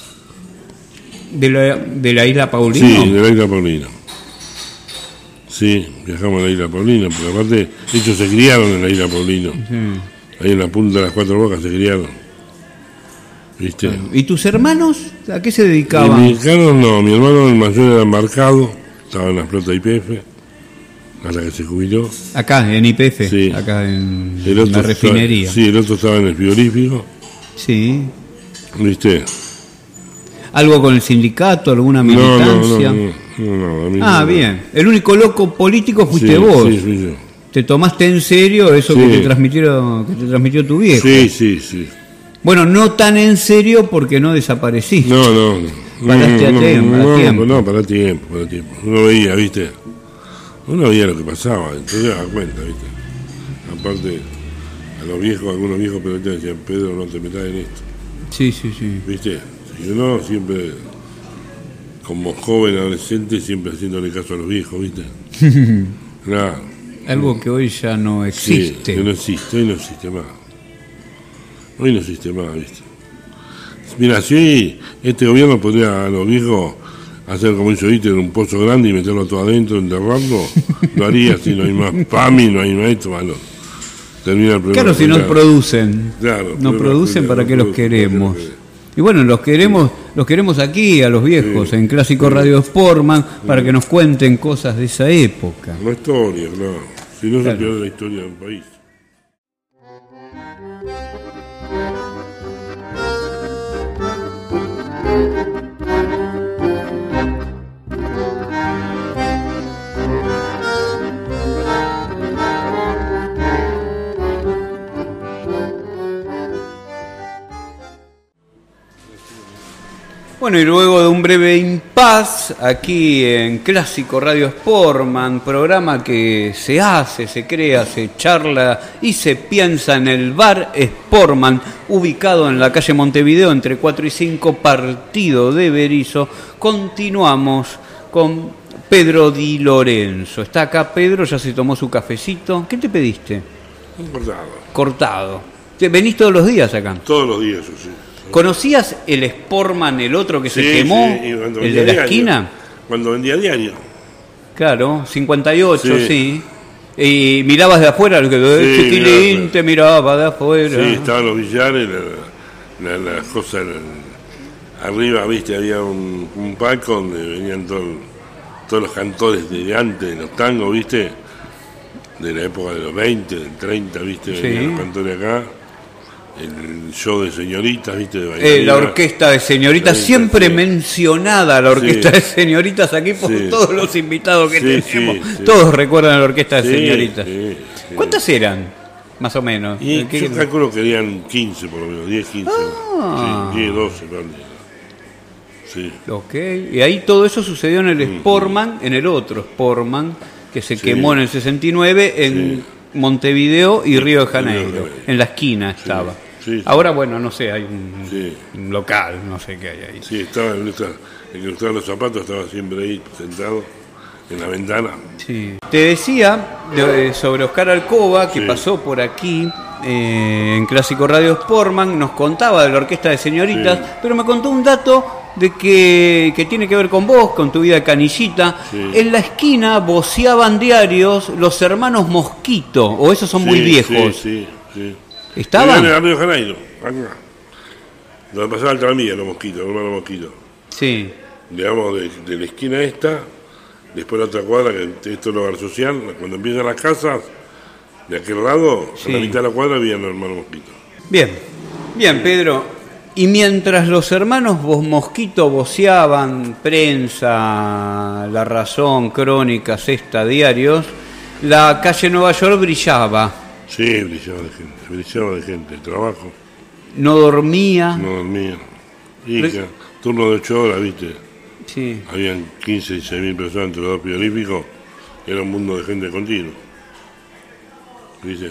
De la isla Paulino. Sí, de la isla Paulina. Sí, viajamos a la isla Paulina, porque aparte ellos se criaron en la isla Paulina. Ahí en la punta de las Cuatro Bocas se criaron. ¿Viste? ¿Y tus hermanos a qué se Y dedicaban? mis hermanos no, mi hermano el mayor era embarcado, estaba en la flota IPF, hasta que se jubiló. Acá, en YPF, Sí. acá en El otro la refinería. Sí, el otro estaba en el frigorífico, Sí. ¿viste? ¿Algo con el sindicato, alguna militancia? No, a mí Ah, no. bien. El único loco político fuiste Sí, vos. Sí, fui yo. ¿Te tomaste en serio eso Sí. que te transmitió tu viejo? Sí. Bueno, no tan en serio porque no desapareciste. No. Paraste a tiempo, a tiempo. No, para tiempo. Uno veía, ¿viste? Uno veía lo que pasaba, entonces daba cuenta, ¿viste? Aparte, a los viejos, algunos viejos periodistas decían, Pedro, no te metas en esto, Sí. ¿viste? Y uno siempre, como joven, adolescente, siempre haciéndole caso a los viejos, ¿viste? Nada. Algo que hoy ya no Sí, existe. que no existe, hoy no existe más. Hoy no existe más, ¿viste? Mira, si este gobierno podría a los viejos hacer como hizo Hitler, un pozo grande y meterlo todo adentro, enterrarlo, lo haría si no hay más PAMI, no hay más esto, bueno. Termina el problema. Claro, si nos producen. Claro, nos producen, ¿para qué los queremos? Y bueno, los queremos aquí, a los viejos, en Clásico Radio Sportman, para que nos cuenten cosas de esa época. Una historia, claro. Si no se pierde la historia de un país. Bueno, y luego de un breve impas aquí en Clásico Radio Sportman, programa que se hace, se crea, se charla y se piensa en el bar Sportman, ubicado en la calle Montevideo entre 4 y 5, partido de Berisso. Continuamos con Pedro Di Lorenzo. Está acá Pedro, ya se tomó su cafecito. ¿Qué te pediste? Un cortado. Cortado. ¿Venís todos los días acá? Todos los días, eso sí. ¿Conocías el Sportman, el otro que se quemó? Sí, el de la esquina. Cuando vendía diario. Claro, 58, Sí. Y mirabas de afuera, el chiquilín te miraba de afuera. Sí, estaban los billares, las cosas arriba, viste, había un palco donde venían todos los cantores de antes, de los tangos, viste, de la época de los 20, del 30, viste, venían los cantores acá. El show de señoritas, viste, de bailarina. La orquesta de señoritas, siempre mencionada la orquesta de señoritas aquí por todos los invitados que tenemos. Todos recuerdan la orquesta de señoritas. ¿Cuántas eran, más o menos? Y yo calculo que eran 15 por lo menos, 10, 15. 10, 12, vale. Sí. Ok, y ahí todo eso sucedió en el Sportman, en el otro Sportman, que se quemó en el 69 en Montevideo y Río de Janeiro. En la esquina estaba. Ahora, bueno, no sé, hay un local, no sé qué hay ahí. Sí, estaba el que gustaba los zapatos, estaba siempre ahí sentado en la ventana. Sí. Te decía sobre Oscar Alcoba, que pasó por aquí en Clásico Radio Sportman, nos contaba de la orquesta de señoritas, pero me contó un dato de que tiene que ver con vos, con tu vida de canillita. En la esquina voceaban diarios los hermanos Mosquito, o esos son muy viejos. Sí. ¿Estaban? En el Río de Janeiro, acá. Donde pasaba el tranvía, los Mosquitos, los hermanos Mosquitos. Sí. Digamos, de la esquina esta, después la otra cuadra, que esto es el hogar social, cuando empiezan las casas, de aquel lado, a la mitad de la cuadra había los hermanos Mosquitos. Bien, Pedro. Y mientras los hermanos Mosquito voceaban, Prensa, La Razón, Crónica, Sexta, diarios, la calle Nueva York brillaba. Sí, brillaba de gente, el trabajo. No dormía. Y turno de 8 horas, viste. Sí. Habían 15 y 6.000 personas entre los dos frigoríficos, era un mundo de gente continuo. ¿Viste?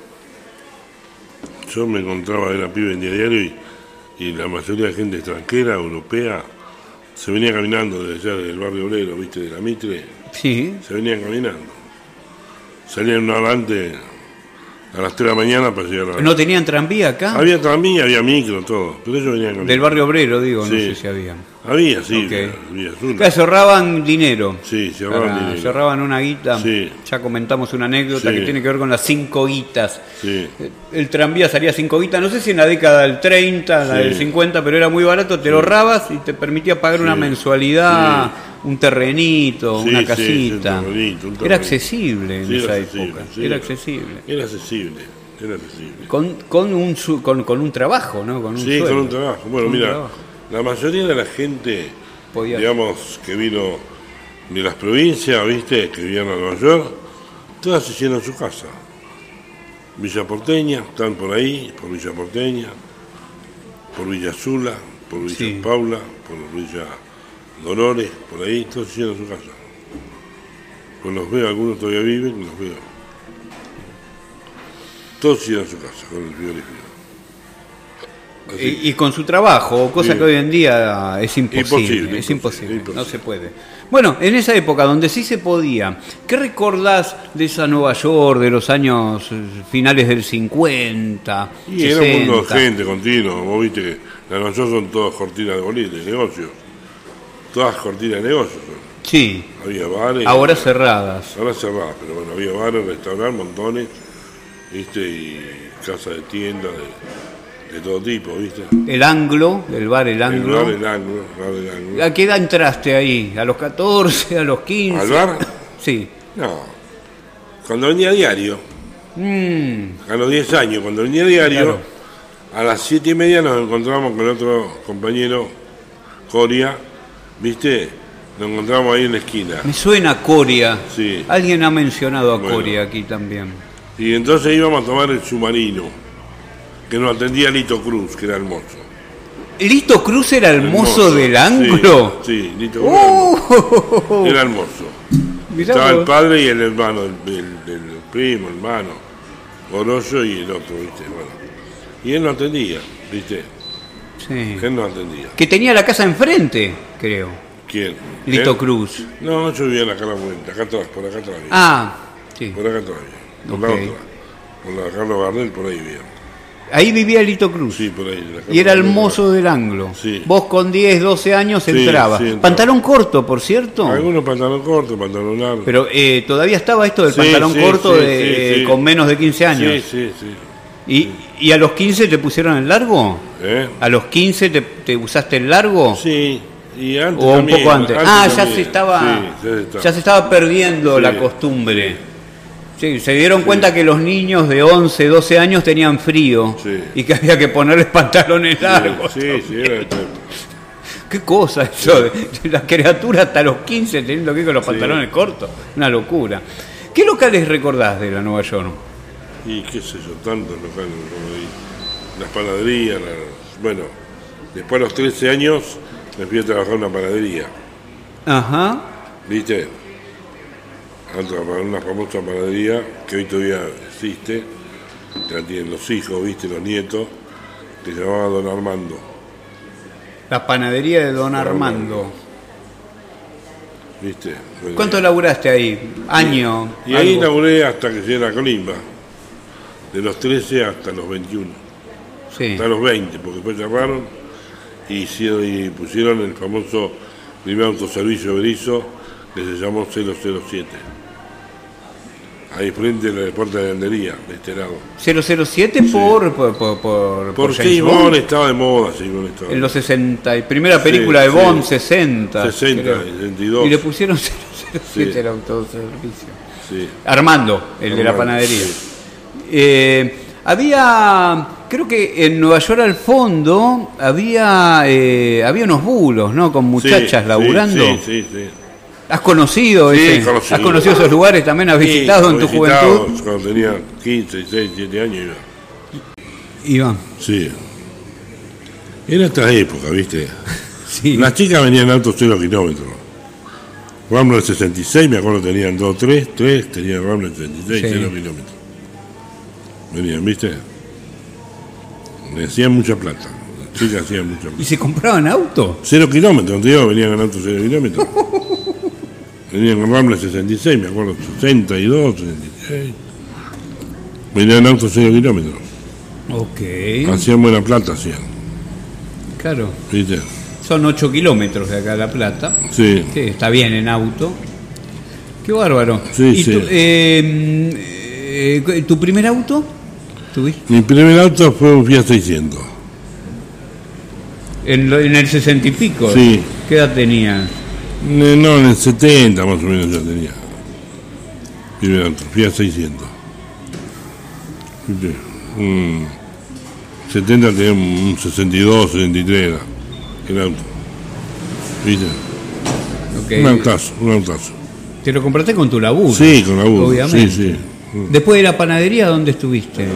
Yo me encontraba, era pibe en diario y la mayoría de gente extranjera, europea, se venía caminando desde allá del barrio obrero, viste, de la Mitre. Sí. Se venían caminando. Salían una hora antes, a las 3 de la mañana para llegar a la... ¿No tenían tranvía acá? Había tranvía, había micro, todo, pero ellos venían caminando. Del barrio obrero, digo, no sé si había. Había, sí, había. Había se ahorraban dinero. Sí, se ahorraban dinero. Se ahorraban una guita. Sí. Ya comentamos una anécdota que tiene que ver con las 5 guitas. Sí. El tranvía salía 5 guitas, no sé si en la década del 30, la del 50, pero era muy barato, te lo ahorrabas y te permitía pagar una mensualidad, un terrenito, una casita. Un terrenito. Era accesible en esa época. Era accesible. Era accesible. Con un trabajo, ¿no? Con un sueldo. Con un trabajo. Bueno, mira, la mayoría de la gente, digamos, que vino de las provincias, ¿viste? Que vivían en Nueva York, todas se hicieron su casa. Villa Porteña, están por ahí, por Villa Porteña, por Villa Sula, por Villa Paula, por Villa Dolores, por ahí, todos se hicieron su casa. Pues los veo, algunos todavía viven, los veo. Todos hicieron su casa con el frigorífico. Así. Y con su trabajo, cosa Sí. que hoy en día es imposible. Imposible. No se puede. Bueno, en esa época donde sí se podía, ¿qué recordás de esa Nueva York de los años finales del 50, Y era un mundo 60? de gente continuo. Vos viste que las Nueva York son todas cortinas de boliche, de negocios. Todas cortinas de negocios. Sí, Había bares. ahora cerradas. Ahora cerradas, pero bueno, había bares, restaurantes, montones, ¿viste? Y casas de tiendas de todo tipo, ¿viste? El Anglo, el bar El Anglo. El ángulo. ¿A qué edad entraste ahí? ¿A los 14, a los 15? ¿Al bar? Sí. No. Cuando venía a diario, a los 10 años, cuando venía a diario, Claro. a las 7:30 nos encontramos con otro compañero, Coria, ¿viste? Nos encontramos ahí en la esquina. Me suena Coria. Sí. Alguien ha mencionado a Bueno. Coria aquí también. Y entonces íbamos a tomar el submarino, que nos atendía Lito Cruz, que era hermoso. ¿Lito Cruz era el mozo del Anglo? Sí, Lito Cruz era hermoso. Mirá Estaba el vos. padre y el hermano, el primo, hermano, Orollo y el otro, ¿viste? Bueno. Y él no atendía, ¿viste? Sí. Él no atendía. Que tenía la casa enfrente, creo. ¿Quién? Lito ¿Él? Cruz. No, yo vivía en la cara vuelta, acá atrás, por acá atrás. Ah, sí. Por acá atrás. Por la Ok. otra. Por la Carlos Gardel, por ahí vivía. Ahí vivía Lito Cruz. Sí, por ahí. Y era el mozo del Anglo. Sí. Vos con 10, 12 años Sí, entrabas. sí, entraba. Pantalón corto, por cierto. Algunos pantalón corto, pantalón largo. Pero todavía estaba esto del Sí, pantalón sí, corto sí, de, sí, sí. con menos de 15 años. Sí, sí, sí. ¿Y a los 15 te pusieron el largo? ¿Eh? ¿A los 15 te usaste el largo? Sí, y antes ¿O un también, poco antes? Ya también. se estaba, Sí, ya se estaba perdiendo Sí. la costumbre. Sí, se dieron cuenta que los niños de 11, 12 años tenían frío Sí. y que había que ponerles pantalones largos. Sí, sí, era de Qué cosa eso, de la criatura hasta los 15 teniendo que ir con los pantalones cortos. Una locura. ¿Qué locales recordás de la Nueva York? Y qué sé yo, tantos locales, como ahí. Las panaderías, bueno, después a los 13 años me fui a trabajar en una panadería, Ajá. ¿viste? A trabajar en una famosa panadería que hoy todavía existe, que la tienen los hijos, ¿viste? Los nietos, que se llamaba Don Armando. La panadería de Don Armando. ¿Viste? Bueno, ¿Cuánto laburaste ahí? Año. y ahí algo. inauguré hasta que llegué a Colimba, de los 13 hasta los 21, Sí. hasta los 20, porque después cerraron y pusieron el famoso primer autoservicio de Berizo, que se llamó 007. Ahí frente a la puerta de Andería, de este lado. 007 por Porque James Bond Bond. estaba de moda, sí, Bond estaba. En los 60, primera película Sí, de Bond, sí. 60. 60, creo. 62. Y le pusieron 007 Sí. el autoservicio. Sí. Armando, el de la Armando, panadería. sí. Había, creo que en Nueva York al fondo había unos bulos, ¿no? Con muchachas Sí, laburando. Sí, sí. ¿Has conocido Sí, ese? conocí. ¿Has conocido esos lugares también? ¿Has visitado en tu visitado juventud? Cuando tenía 15, 16, 17 años iba. Iván. Sí. Era esta época, ¿viste? Sí. Las chicas venían en autos 0 kilómetros. Rambler 66, me acuerdo tenían 2, 3, tenían Rambler 66, Sí. 0 kilómetros. Venían, ¿viste? Le hacían mucha plata. Las chicas hacían mucha plata. ¿Y se compraban auto? 0 kilómetros, te digo, venían en autos 0 kilómetros. Venían con Rambler 66, me acuerdo, 62, 66. Venían en autos 0 kilómetros. Ok. Hacían buena plata, hacían. Claro. ¿Viste? Son 8 kilómetros de acá a La Plata. Sí. Sí, está bien en auto. Qué bárbaro. Sí, ¿Y sí. tu primer auto? ¿Tuviste? Mi primer auto fue un Fiat 600. En el 60 y pico. Sí. ¿Qué edad tenías? No, en el 70 más o menos ya tenía. Primer auto, Fiat 600. ¿Viste? 70 tenía un 62, 63 era el auto. ¿Viste? Ok. Un autazo. ¿Te lo compraste con tu laburo? Sí, con laburo. Obviamente. Sí, sí. Después de la panadería, ¿dónde estuviste?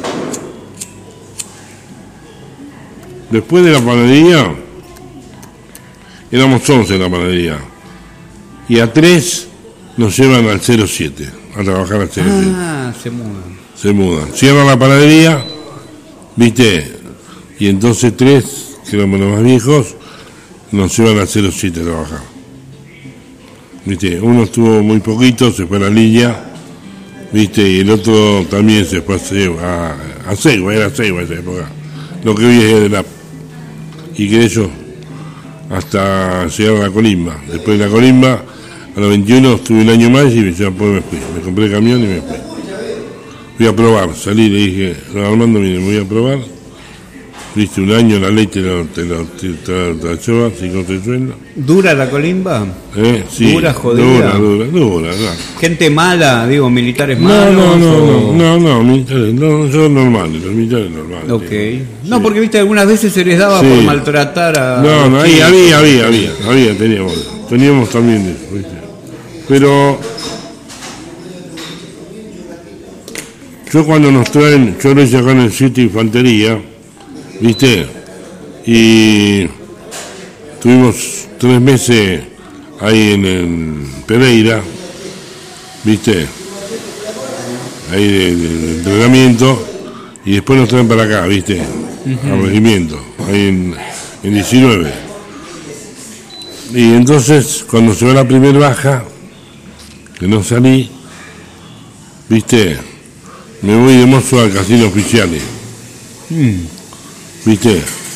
Después de la panadería, éramos 11 en la panadería. Y a 3 nos llevan al 07, a trabajar al 07. Ah, se mudan. Se mudan. Cierran la panadería, viste, Y entonces 3, que éramos los más viejos, nos llevan al 07 a trabajar. ¿Viste? Uno estuvo muy poquito, se fue a la línea, ¿viste? Y el otro también se fue a Segua, era Segua esa época, lo que hoy es de la. Y quedé yo hasta llegar a la Colimba. Después de la Colimba, a los 21 estuve un año más y después me fui. Me compré el camión y me fui. Fui a probar, salí, le dije, Armando, mire, me voy a probar. Viste, un año la ley te la lleva sin conseguir sueldo. ¿Dura la Colimba? Sí, ¿Dura, jodida? Dura, claro. ¿Gente mala, digo, militares malos? No, militares, no, son normales, los militares normales. Ok. Sí. No, porque viste, algunas veces se les daba por maltratar a... No, ahí había, teníamos también eso, viste. Pero yo cuando nos traen, yo lo hice acá en el sitio Infantería, ¿viste? Y tuvimos 3 meses ahí en Pereira, ¿viste? Ahí de entrenamiento, y después nos traen para acá, ¿viste? Al regimiento, ahí en 19. Y entonces, cuando se va la primera baja, que no salí, ¿viste? Me voy de mozo al casino Oficiales. ¿Viste?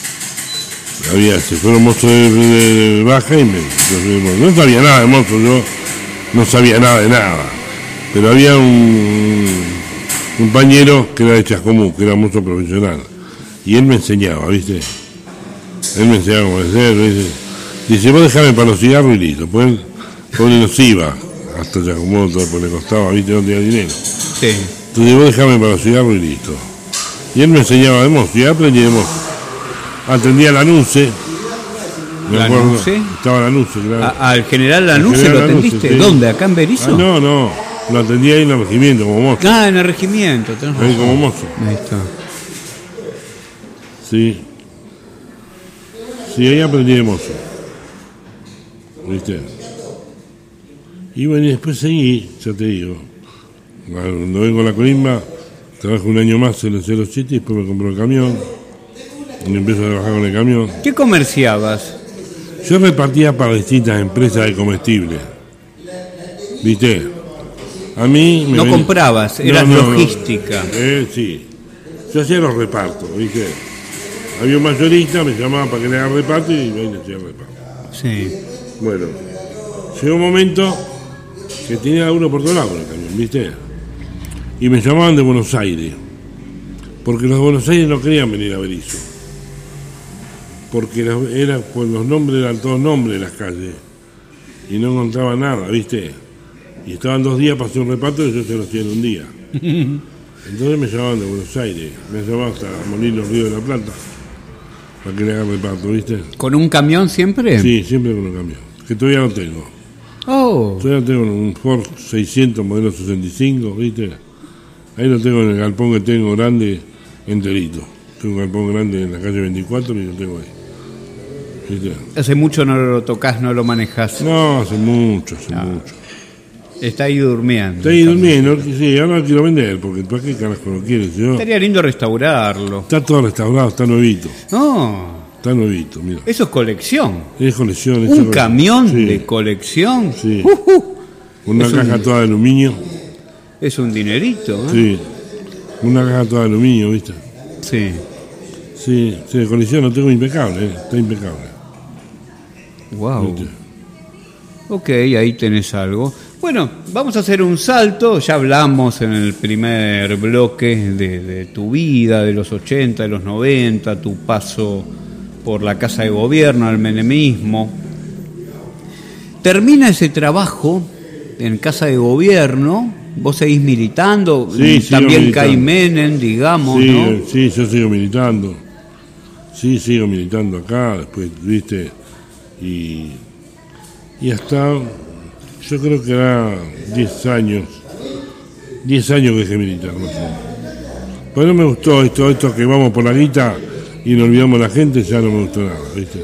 Se fueron mozos de baja y no sabía nada de mozo, yo no sabía nada de nada. Pero había un compañero que era de Chascomú, que era mozo profesional. Y él me enseñaba, ¿viste? Él me enseñaba cómo hacer, ¿viste? Dice, vos dejame para los cigarros y listo. Pues él nos iba hasta Chascomú, porque le costaba, ¿viste? No tenía dinero. Sí. Entonces vos dejame para los cigarros y listo. Y él me enseñaba de mozo, y aprendí de mozo. Atendía a Lanuse. ¿Lanuse? Estaba Lanuse, claro. ¿Al general Lanuse lo atendiste? Sí. ¿Dónde? ¿Acá en Berisso? No, lo atendía ahí en el regimiento como mozo. En el regimiento. Ahí como mozo. Ahí está. Sí. Sí, ahí aprendí de mozo. ¿Viste? Y bueno, y después seguí, ya te digo. Cuando vengo a la Colimba, trabajo un año más en el 07 y después me compro el camión. Y empiezo a trabajar con el camión. ¿Qué comerciabas? Yo repartía para distintas empresas de comestibles. ¿Viste? A mí... No comprabas, eras logística. Sí. Yo hacía los repartos, ¿viste? Había un mayorista, me llamaba para que le haga reparto y ahí le hacía el reparto. Sí. Bueno, llegó un momento que tenía uno por todos lados también, ¿viste? Y me llamaban de Buenos Aires, porque los de Buenos Aires no querían venir a Berisso, porque pues los nombres eran todos nombres de las calles, y no encontraban nada, ¿viste? Y estaban 2 días para hacer un reparto y yo se lo hacía en un día. Entonces me llamaban de Buenos Aires, me llamaban hasta Molinos Río de la Plata, para que le hagan reparto, ¿viste? ¿Con un camión siempre? Sí, siempre con un camión, que todavía no tengo. Todavía tengo un Ford 600 modelo 65, ¿viste? Ahí lo tengo en el galpón que tengo grande, enterito. Tengo un galpón grande en la calle 24 y lo tengo ahí. ¿Viste? Hace mucho no lo tocas, no lo manejas. No, hace mucho. Está ahí durmiendo. Está ahí durmiendo, sí, ahora lo quiero vender, porque ¿para qué carajo lo quieres? Estaría lindo restaurarlo. Está todo restaurado, está nuevito. Está nuevito, mira. Eso es colección. Es colección. ¿Un camión de colección? Sí. Una caja toda de aluminio. Es un dinerito, ¿eh? Sí. Una caja toda de aluminio, ¿viste? Sí. Sí, de colección lo tengo impecable, está impecable. Wow. ¿Viste? Ok, ahí tenés algo. Bueno, vamos a hacer un salto. Ya hablamos en el primer bloque de tu vida, de los 80, de los 90, tu paso por la Casa de Gobierno, al menemismo. Termina ese trabajo en Casa de Gobierno, vos seguís militando, sí, también cae Menem, digamos, sí, ¿no? Sí, yo sigo militando. Sí, sigo militando acá, después, ¿viste? Y hasta, yo creo que era 10 años que dejé militar, no sé. Pues no me gustó esto que vamos por la guita y nos olvidamos la gente, ya no me gustó nada, ¿viste?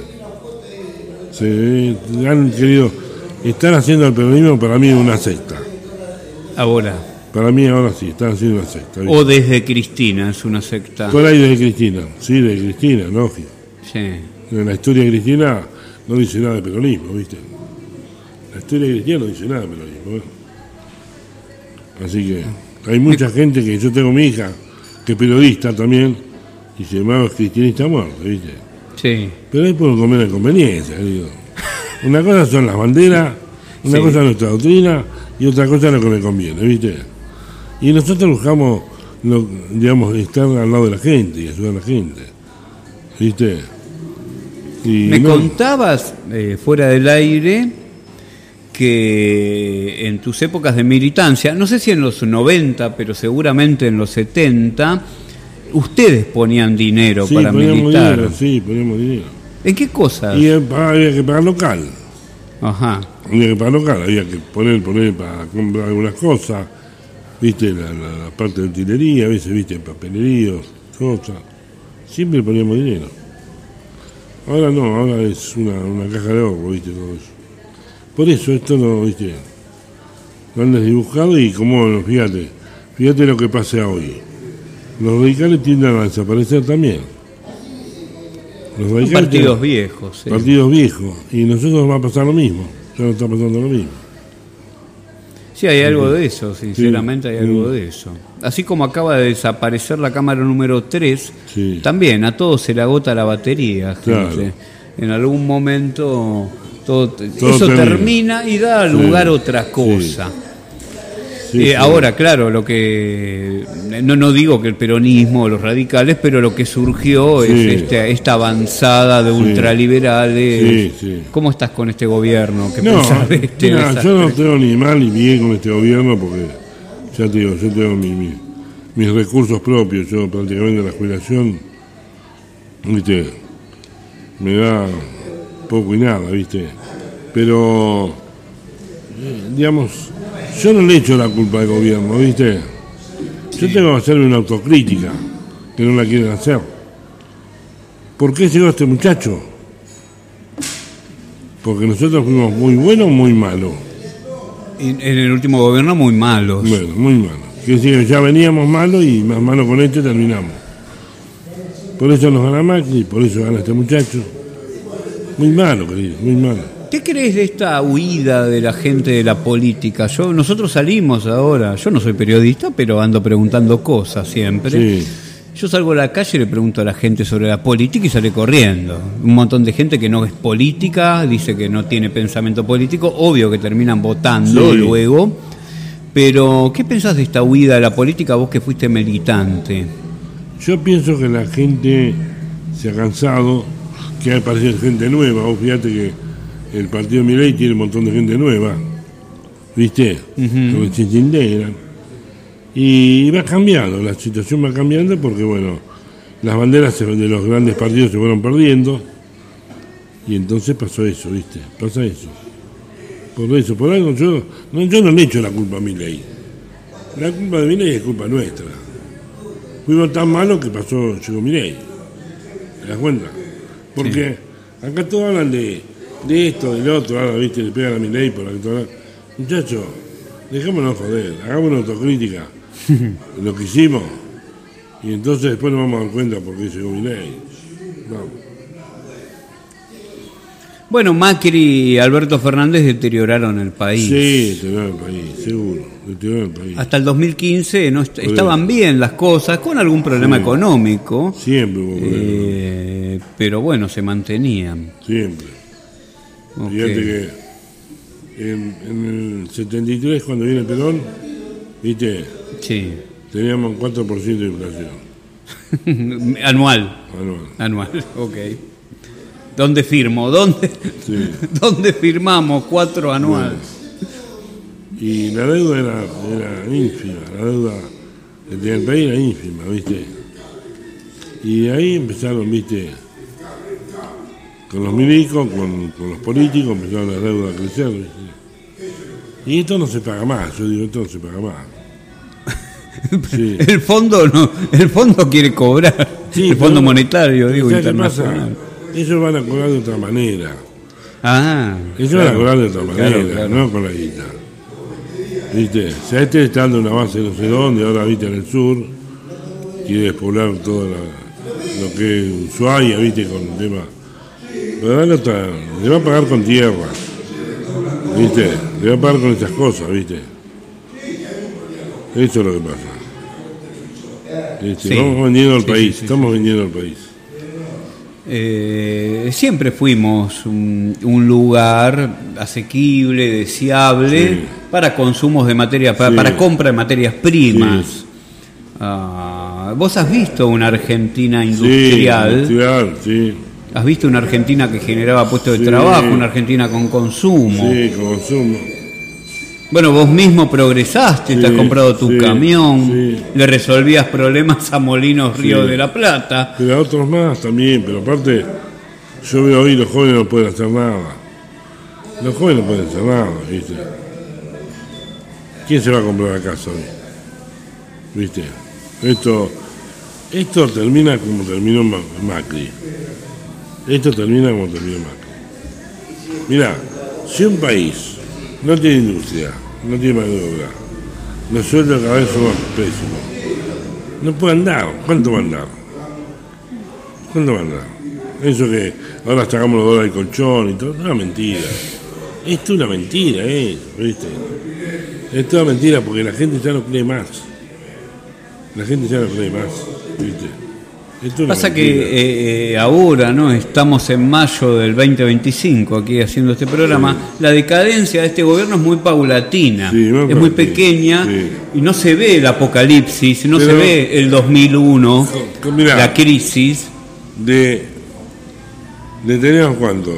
Se han querido, están haciendo el peronismo para mí una secta. Ahora. Para mí ahora sí, están haciendo una secta. ¿viste? O desde Cristina es una secta. Por ahí desde Cristina, sí, desde Cristina, lógico. Sí. En la historia de Cristina no dice nada de peronismo, ¿viste? La historia de Cristina no dice nada de peronismo. Así que hay mucha gente que yo tengo mi hija, que es periodista también, y se llama cristinista muerto, ¿viste? Sí. Pero ahí puedo comer la conveniencia, digo. Una cosa son las banderas, una cosa es nuestra doctrina y otra cosa es lo que me conviene, ¿viste? Y nosotros buscamos, digamos, estar al lado de la gente y ayudar a la gente, ¿viste? Y me contabas, fuera del aire, que en tus épocas de militancia, no sé si en los 90, pero seguramente en los 70, ustedes ponían dinero para militar. Dinero, sí, poníamos dinero. ¿En qué cosas? Y había que pagar local. Ajá. Había que pagar local, había que poner para comprar algunas cosas, viste, la parte de utilería, a veces, viste, papeleríos, cosas. Siempre poníamos dinero. Ahora no, ahora es una caja de ahorro, viste, todo eso. Por eso esto no, viste, lo han desdibujado y como, fíjate lo que pasa hoy. Los radicales tienden a desaparecer también. Los radicales partidos viejos. Sí. Partidos viejos. Y nosotros va a pasar lo mismo. Ya nos está pasando lo mismo. Sí, hay algo de eso, sinceramente hay algo de eso. Así como acaba de desaparecer la cámara número 3, también a todos se le agota la batería, gente. Claro. En algún momento todo eso termina y da lugar a otra cosa. Ahora, claro, lo que no digo que el peronismo o los radicales, pero lo que surgió es esta avanzada de ultraliberales. ¿Cómo estás con este gobierno? ¿Qué pensás de este desastre? Yo no tengo ni mal ni bien con este gobierno porque, ya te digo, yo tengo mis recursos propios. Yo prácticamente la jubilación, viste, me da poco y nada, viste. Pero, digamos, yo no le echo la culpa al gobierno, ¿viste? Yo tengo que hacerme una autocrítica, que no la quieren hacer. ¿Por qué llegó este muchacho? Porque nosotros fuimos muy buenos o muy malos. En el último gobierno muy malos. Bueno, muy malos. Quiere decir que ya veníamos malos y más malos con este terminamos. Por eso nos gana Macri, por eso gana este muchacho. Muy malo, querido, muy malo. ¿Qué crees de esta huida de la gente de la política? Nosotros salimos ahora, yo no soy periodista, pero ando preguntando cosas siempre. Yo salgo a la calle y le pregunto a la gente sobre la política y sale corriendo. Un montón de gente que no es política, dice que no tiene pensamiento político, obvio que terminan votando luego. Pero, ¿qué pensás de esta huida de la política, vos que fuiste militante? Yo pienso que la gente se ha cansado, que aparece gente nueva. Vos fíjate que el partido Milei tiene un montón de gente nueva, ¿viste? Que se integran. Y va cambiando, la situación va cambiando porque, bueno, las banderas de los grandes partidos se fueron perdiendo y entonces pasó eso, ¿viste? Pasa eso. Por algo yo no le echo la culpa a Milei. La culpa de Milei es culpa nuestra. Fuimos tan malos que llegó Milei. ¿Te das cuenta? Porque acá todos hablan de esto, del otro, ahora, ¿viste? Le pegan a Milei por la que muchachos, dejémonos joder, hagamos una autocrítica. Lo que hicimos y entonces después nos vamos a dar cuenta por qué llegó Milei. Bueno, Macri y Alberto Fernández deterioraron el país. Sí, deterioraron el país, seguro, deterioraron el país. Hasta el 2015 estaban bien las cosas, con algún problema económico. Siempre hubo problemas. Pero bueno, se mantenían. Siempre. Fíjate que en el 73, cuando viene Perón, ¿viste? Sí. Teníamos 4% de inflación. Anual, ok. ¿Dónde firmo? ¿Dónde firmamos 4 anual? Bueno. Y la deuda era ínfima, la deuda que tenía el país era ínfima, ¿viste? Y ahí empezaron, ¿viste? Con los milicos, con los políticos, empezaron la deuda a crecer, ¿viste? Y esto no se paga más, yo digo, esto no se paga más. Sí. El fondo quiere cobrar, el fondo monetario, digo, internacional. Ellos van a cobrar de otra manera. Ellos van a cobrar de otra manera, no con la guita. ¿Viste? O sea, este está dando una base no sé dónde, ahora viste en el sur, quiere despoblar todo lo que es Ushuaia, viste, con el tema. Pero ahora le va a pagar con tierra, viste, le va a pagar con esas cosas, viste. Eso es lo que pasa. ¿Viste? Sí. Vamos vendiendo el Sí, país, sí, estamos vendiendo el país. Siempre fuimos un lugar asequible, deseable, Sí. para consumos de materia, Sí. para compra de materias primas. Sí. Vos has visto una Argentina Sí, industrial, sí. has visto una Argentina que generaba puestos de Sí. trabajo, una Argentina con consumo. Sí, consumo. Bueno, vos mismo progresaste, te has Sí, comprado tu sí, camión, sí. le resolvías problemas a Molinos Río Sí. de la Plata. Pero a otros más también, pero aparte, yo veo hoy los jóvenes no pueden hacer nada. Los jóvenes no pueden hacer nada, ¿viste? ¿Quién se va a comprar la casa hoy? ¿Viste? Esto termina como terminó Macri. Esto termina como terminó Macri. Mirá, si un país no tiene industria, no tiene mano de obra, los sueldos cada vez son más pésimos, no puede andar. ¿Cuánto va a andar? ¿Cuánto va a andar? Eso que ahora sacamos los dólares del colchón y todo, es una mentira. Esto es una mentira, ¿viste? Es toda mentira porque la gente ya no cree más. La gente ya no cree más, ¿viste? Esto es una Pasa mentira. que ahora, ¿no? Estamos en mayo del 2025 aquí haciendo este programa. La decadencia de este gobierno es muy paulatina, Sí, muy es muy paulatina, pequeña, sí. y no se ve el apocalipsis, no se Pero- ve el 2001, Mirá, la crisis. de teníamos cuánto,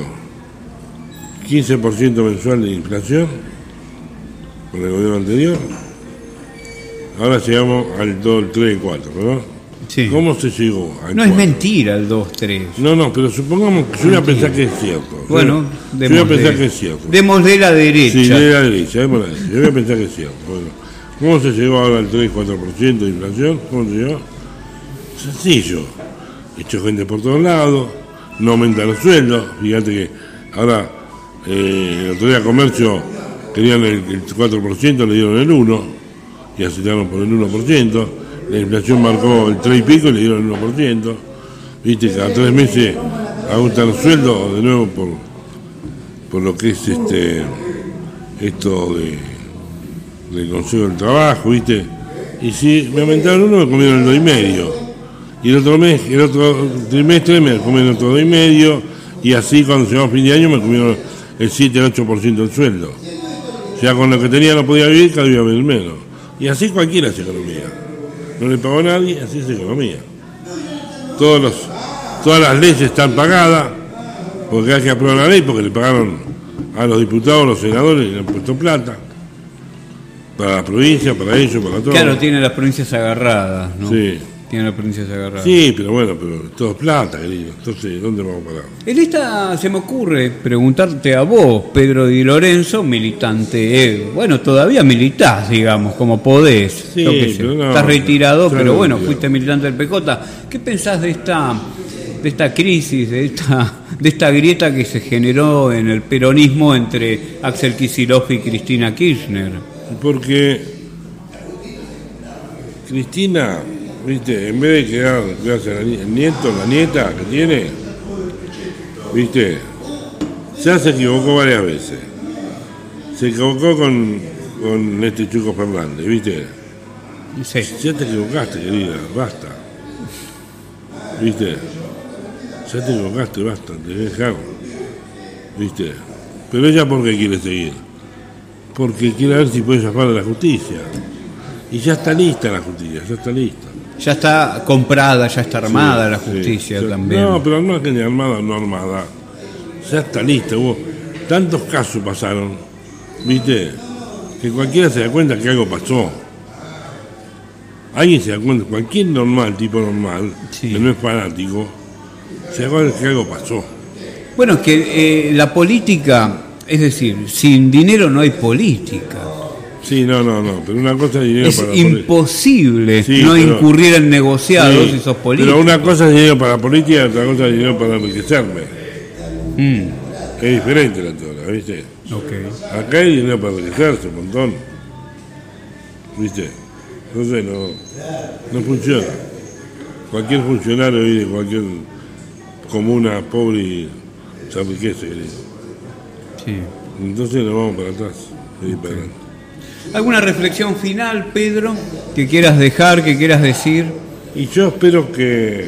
15% mensual de inflación con el gobierno anterior. Ahora llegamos al 2, el 3 y 4, ¿no? Sí. ¿Cómo se llegó al No es 4? mentira el 2-3. No, pero supongamos que yo voy a pensar que es cierto. Bueno, yo voy a pensar que es cierto. démosle la derecha. Sí, de la derecha, yo voy a pensar que es cierto. Bueno, ¿cómo se llegó ahora al 3-4% de inflación? ¿Cómo se llegó? Sencillo. Hecho gente por todos lados, no aumentan los sueldos. Fíjate que ahora, el otro día Comercio querían el 4%, le dieron el 1%, y aceptaron por el 1%. La inflación marcó el 3 y pico y le dieron el 1%. Viste, cada 3 meses aumentan los sueldos de nuevo por lo que es esto del Consejo del Trabajo, viste. Y si me aumentaron uno, me comieron el 2,5. Y el otro trimestre me comieron otro 2,5. Y así cuando llegamos a fin de año me comieron el 7, el 8% del sueldo. O sea, con lo que tenía no podía vivir, cada día vivir menos. Y así cualquiera es economía. No le pagó a nadie, así es economía. Todas las leyes están pagadas, porque hay que aprobar la ley, porque le pagaron a los diputados, los senadores, le han puesto plata. Para la provincia, para ellos, para todos. Claro, tiene las provincias agarradas, ¿no? Sí. Tiene las provincias agarradas. Sí, pero bueno, todo es plata, querido. Entonces, ¿dónde vamos a parar? En esta se me ocurre preguntarte a vos, Pedro Di Lorenzo, militante, bueno, todavía militás, digamos, como podés. Sí, yo qué sé. pero no, estás retirado, ya pero no bueno, retirado. fuiste militante del PJ. ¿Qué pensás de esta crisis, de esta grieta que se generó en el peronismo entre Axel Kicillof y Cristina Kirchner? Porque Cristina, viste, en vez de quedarse el nieto, la nieta que tiene, viste, ya se equivocó varias veces. Se equivocó con este Chuco Fernández, viste. Sí. Ya te equivocaste, querida, basta. ¿Viste? Ya te equivocaste, basta, te debes dejar. ¿Viste? Pero ella, ¿por qué quiere seguir? Porque quiere ver si puede zafar de la justicia. Y ya está lista la justicia, ya está lista. Ya está comprada, ya está armada la Sí, justicia sí. también. No, pero no es que ni armada o no armada. Ya está lista. Hubo tantos casos pasaron, ¿viste? Que cualquiera se da cuenta que algo pasó. Alguien se da cuenta, cualquier normal, tipo normal, Sí. que no es fanático, se da cuenta que algo pasó. Bueno, que la política, es decir, sin dinero no hay política. Sí, no, pero una cosa es dinero Es para la política. imposible Sí, no pero- incurrir en negociados Sí, y sos político. pero una cosa es dinero para la política y otra cosa es dinero para enriquecerme. Es diferente la tora, ¿viste? Ok. Acá hay dinero para enriquecerse un montón. ¿viste? Entonces no funciona. Cualquier funcionario de cualquier comuna pobre se enriquece, querido. Sí. Entonces nos vamos para atrás, para adelante. ¿Alguna reflexión final, Pedro, que quieras dejar, que quieras decir? Y yo espero que...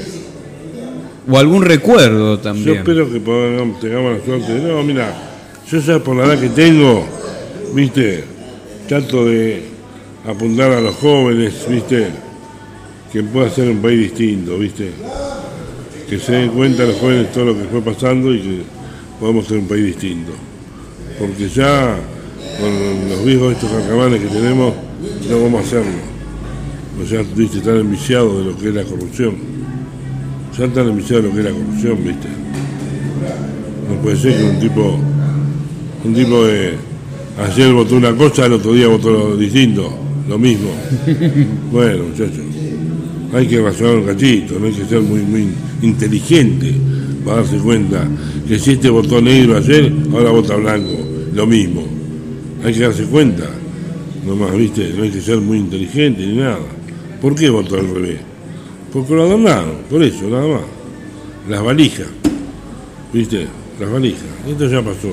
O algún recuerdo también. Yo espero que tengamos la suerte. No, mira, yo ya por la edad que tengo, ¿viste? Trato de apuntar a los jóvenes, ¿viste? Que pueda ser un país distinto, ¿viste? Que se den cuenta los jóvenes todo lo que fue pasando y que podemos ser un país distinto. Porque ya con los viejos estos alcamanes que tenemos, no vamos a hacerlo. O sea, ¿viste? Están enviciados de lo que es la corrupción. Ya están enviciados de lo que es la corrupción, ¿viste? No puede ser que un tipo de ayer votó una cosa, el otro día votó lo distinto, lo mismo. Bueno, muchachos, hay que razonar un cachito, no hay que ser muy inteligente para darse cuenta que si este votó negro ayer, ahora vota blanco, lo mismo. Hay que darse cuenta, nomás, ¿viste? No hay que ser muy inteligente ni nada. ¿Por qué votó al revés? Porque lo adornaron, por eso, nada más. Las valijas, ¿viste? Las valijas. Esto ya pasó.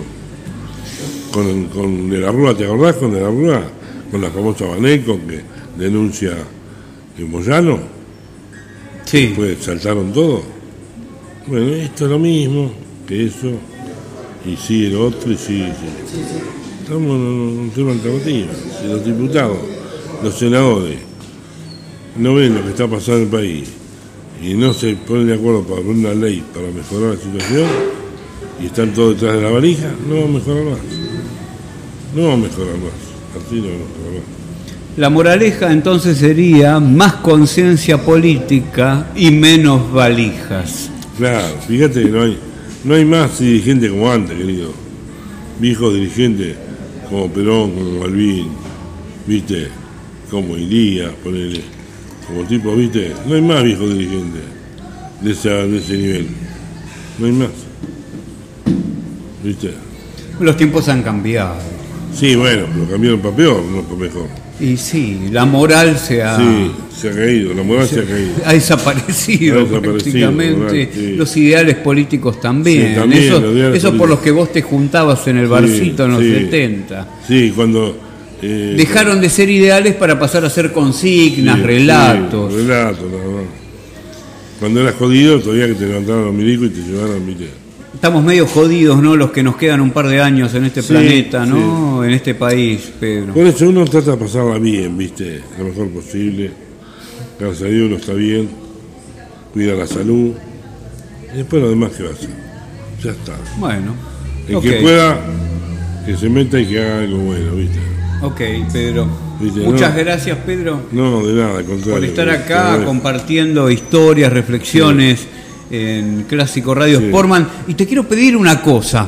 Con De la Rúa, ¿te acordás con De la Rúa? Con la famosa Baneco que denuncia en Moyano. Sí. Después saltaron todo. Bueno, esto es lo mismo que eso. Y sigue el otro, y sigue. Estamos en un tema alternativo. Si los diputados, los senadores, no ven lo que está pasando en el país y no se ponen de acuerdo para poner una ley para mejorar la situación y están todos detrás de la valija, no vamos a mejorar más. Así no vamos a mejorar más. La moraleja entonces sería más conciencia política y menos valijas. Claro, fíjate que no hay más dirigentes como antes, querido. Viejos dirigentes como Perón, como Malvin, ¿viste? Como Ilías, ponele. Como tipo, ¿viste? No hay más viejos dirigentes de ese nivel. No hay más. ¿Viste? Los tiempos han cambiado. Sí, bueno, pero cambiaron para peor, no para mejor. Y sí, la moral se ha... Sí, se ha caído, la moral se ha caído. Ha desaparecido prácticamente. Moral, sí. Los ideales políticos también. Sí, también eso por los que vos te juntabas en el barcito en los sí. 70. Sí, cuando... dejaron de ser ideales para pasar a ser consignas, relatos. Sí, relatos, nada más. Cuando eras jodido, todavía que te levantaban los milicos y te llevaban, ¿viste? Estamos medio jodidos, ¿no? Los que nos quedan un par de años en este planeta, ¿no? Sí. En este país, Pedro. Por eso uno trata de pasarla bien, ¿viste? Lo mejor posible. Gracias a Dios uno está bien. Cuida la salud. Y después lo demás que va a hacer. Ya está. Bueno. El que pueda, que se meta y que haga algo bueno, ¿viste? Ok, Pedro. ¿Viste? Muchas gracias, Pedro. No, de nada, al contrario. Por estar acá compartiendo historias, reflexiones en Clásico Radio Sportman. Y te quiero pedir una cosa.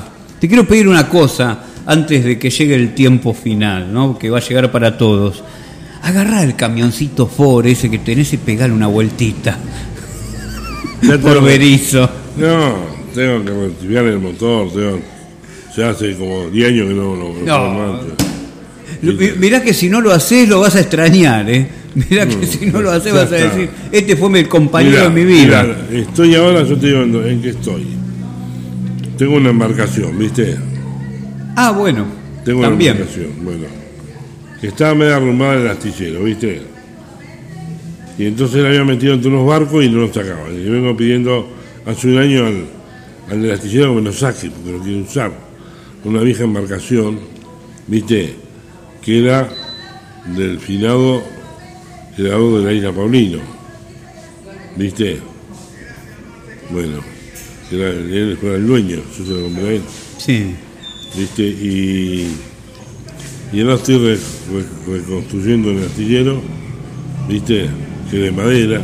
Antes de que llegue el tiempo final, ¿no? Que va a llegar para todos. Agarrá el camioncito Ford ese que tenés y pegale una vueltita. Por Berisso. No, tengo que rectificar el motor. Ya hace como 10 años que no. Mirá que si no lo haces lo vas a extrañar, ¿eh? Mirá que si no lo haces vas a decir, este fue mi compañero de mi vida. Yo te digo en qué estoy. Tengo una embarcación, ¿viste? Ah, bueno. Tengo también una embarcación, bueno. Que estaba medio arrumbada en el astillero, ¿viste? Y entonces la había metido entre unos barcos y no los sacaba. Y le vengo pidiendo hace un año al del astillero que me lo saque, porque lo quiere usar. Una vieja embarcación, ¿viste? Que era del finado creador de la isla Paulino, ¿viste? Bueno, él fue el dueño, yo se lo compré a él. Sí. ¿Viste? Y ahora estoy reconstruyendo el astillero, ¿viste? Que es de madera,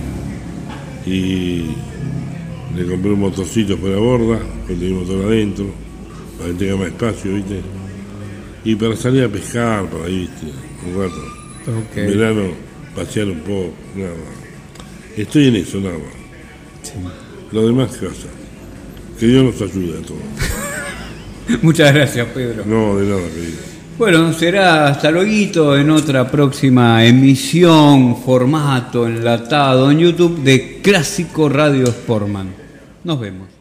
y le compré un motorcito por la borda, que tenía un motor adentro, para que tenga más espacio, ¿viste? Y para salir a pescar, para ahí, ¿viste? Un rato. Okay. En verano, pasear un poco, nada más. Estoy en eso, nada más. Sí. Lo demás, ¿qué pasa? Que Dios nos ayude a todos. Muchas gracias, Pedro. No, de nada, querido. Bueno, será hasta luego en otra próxima emisión, formato enlatado en YouTube de Clásico Radio Sportman. Nos vemos.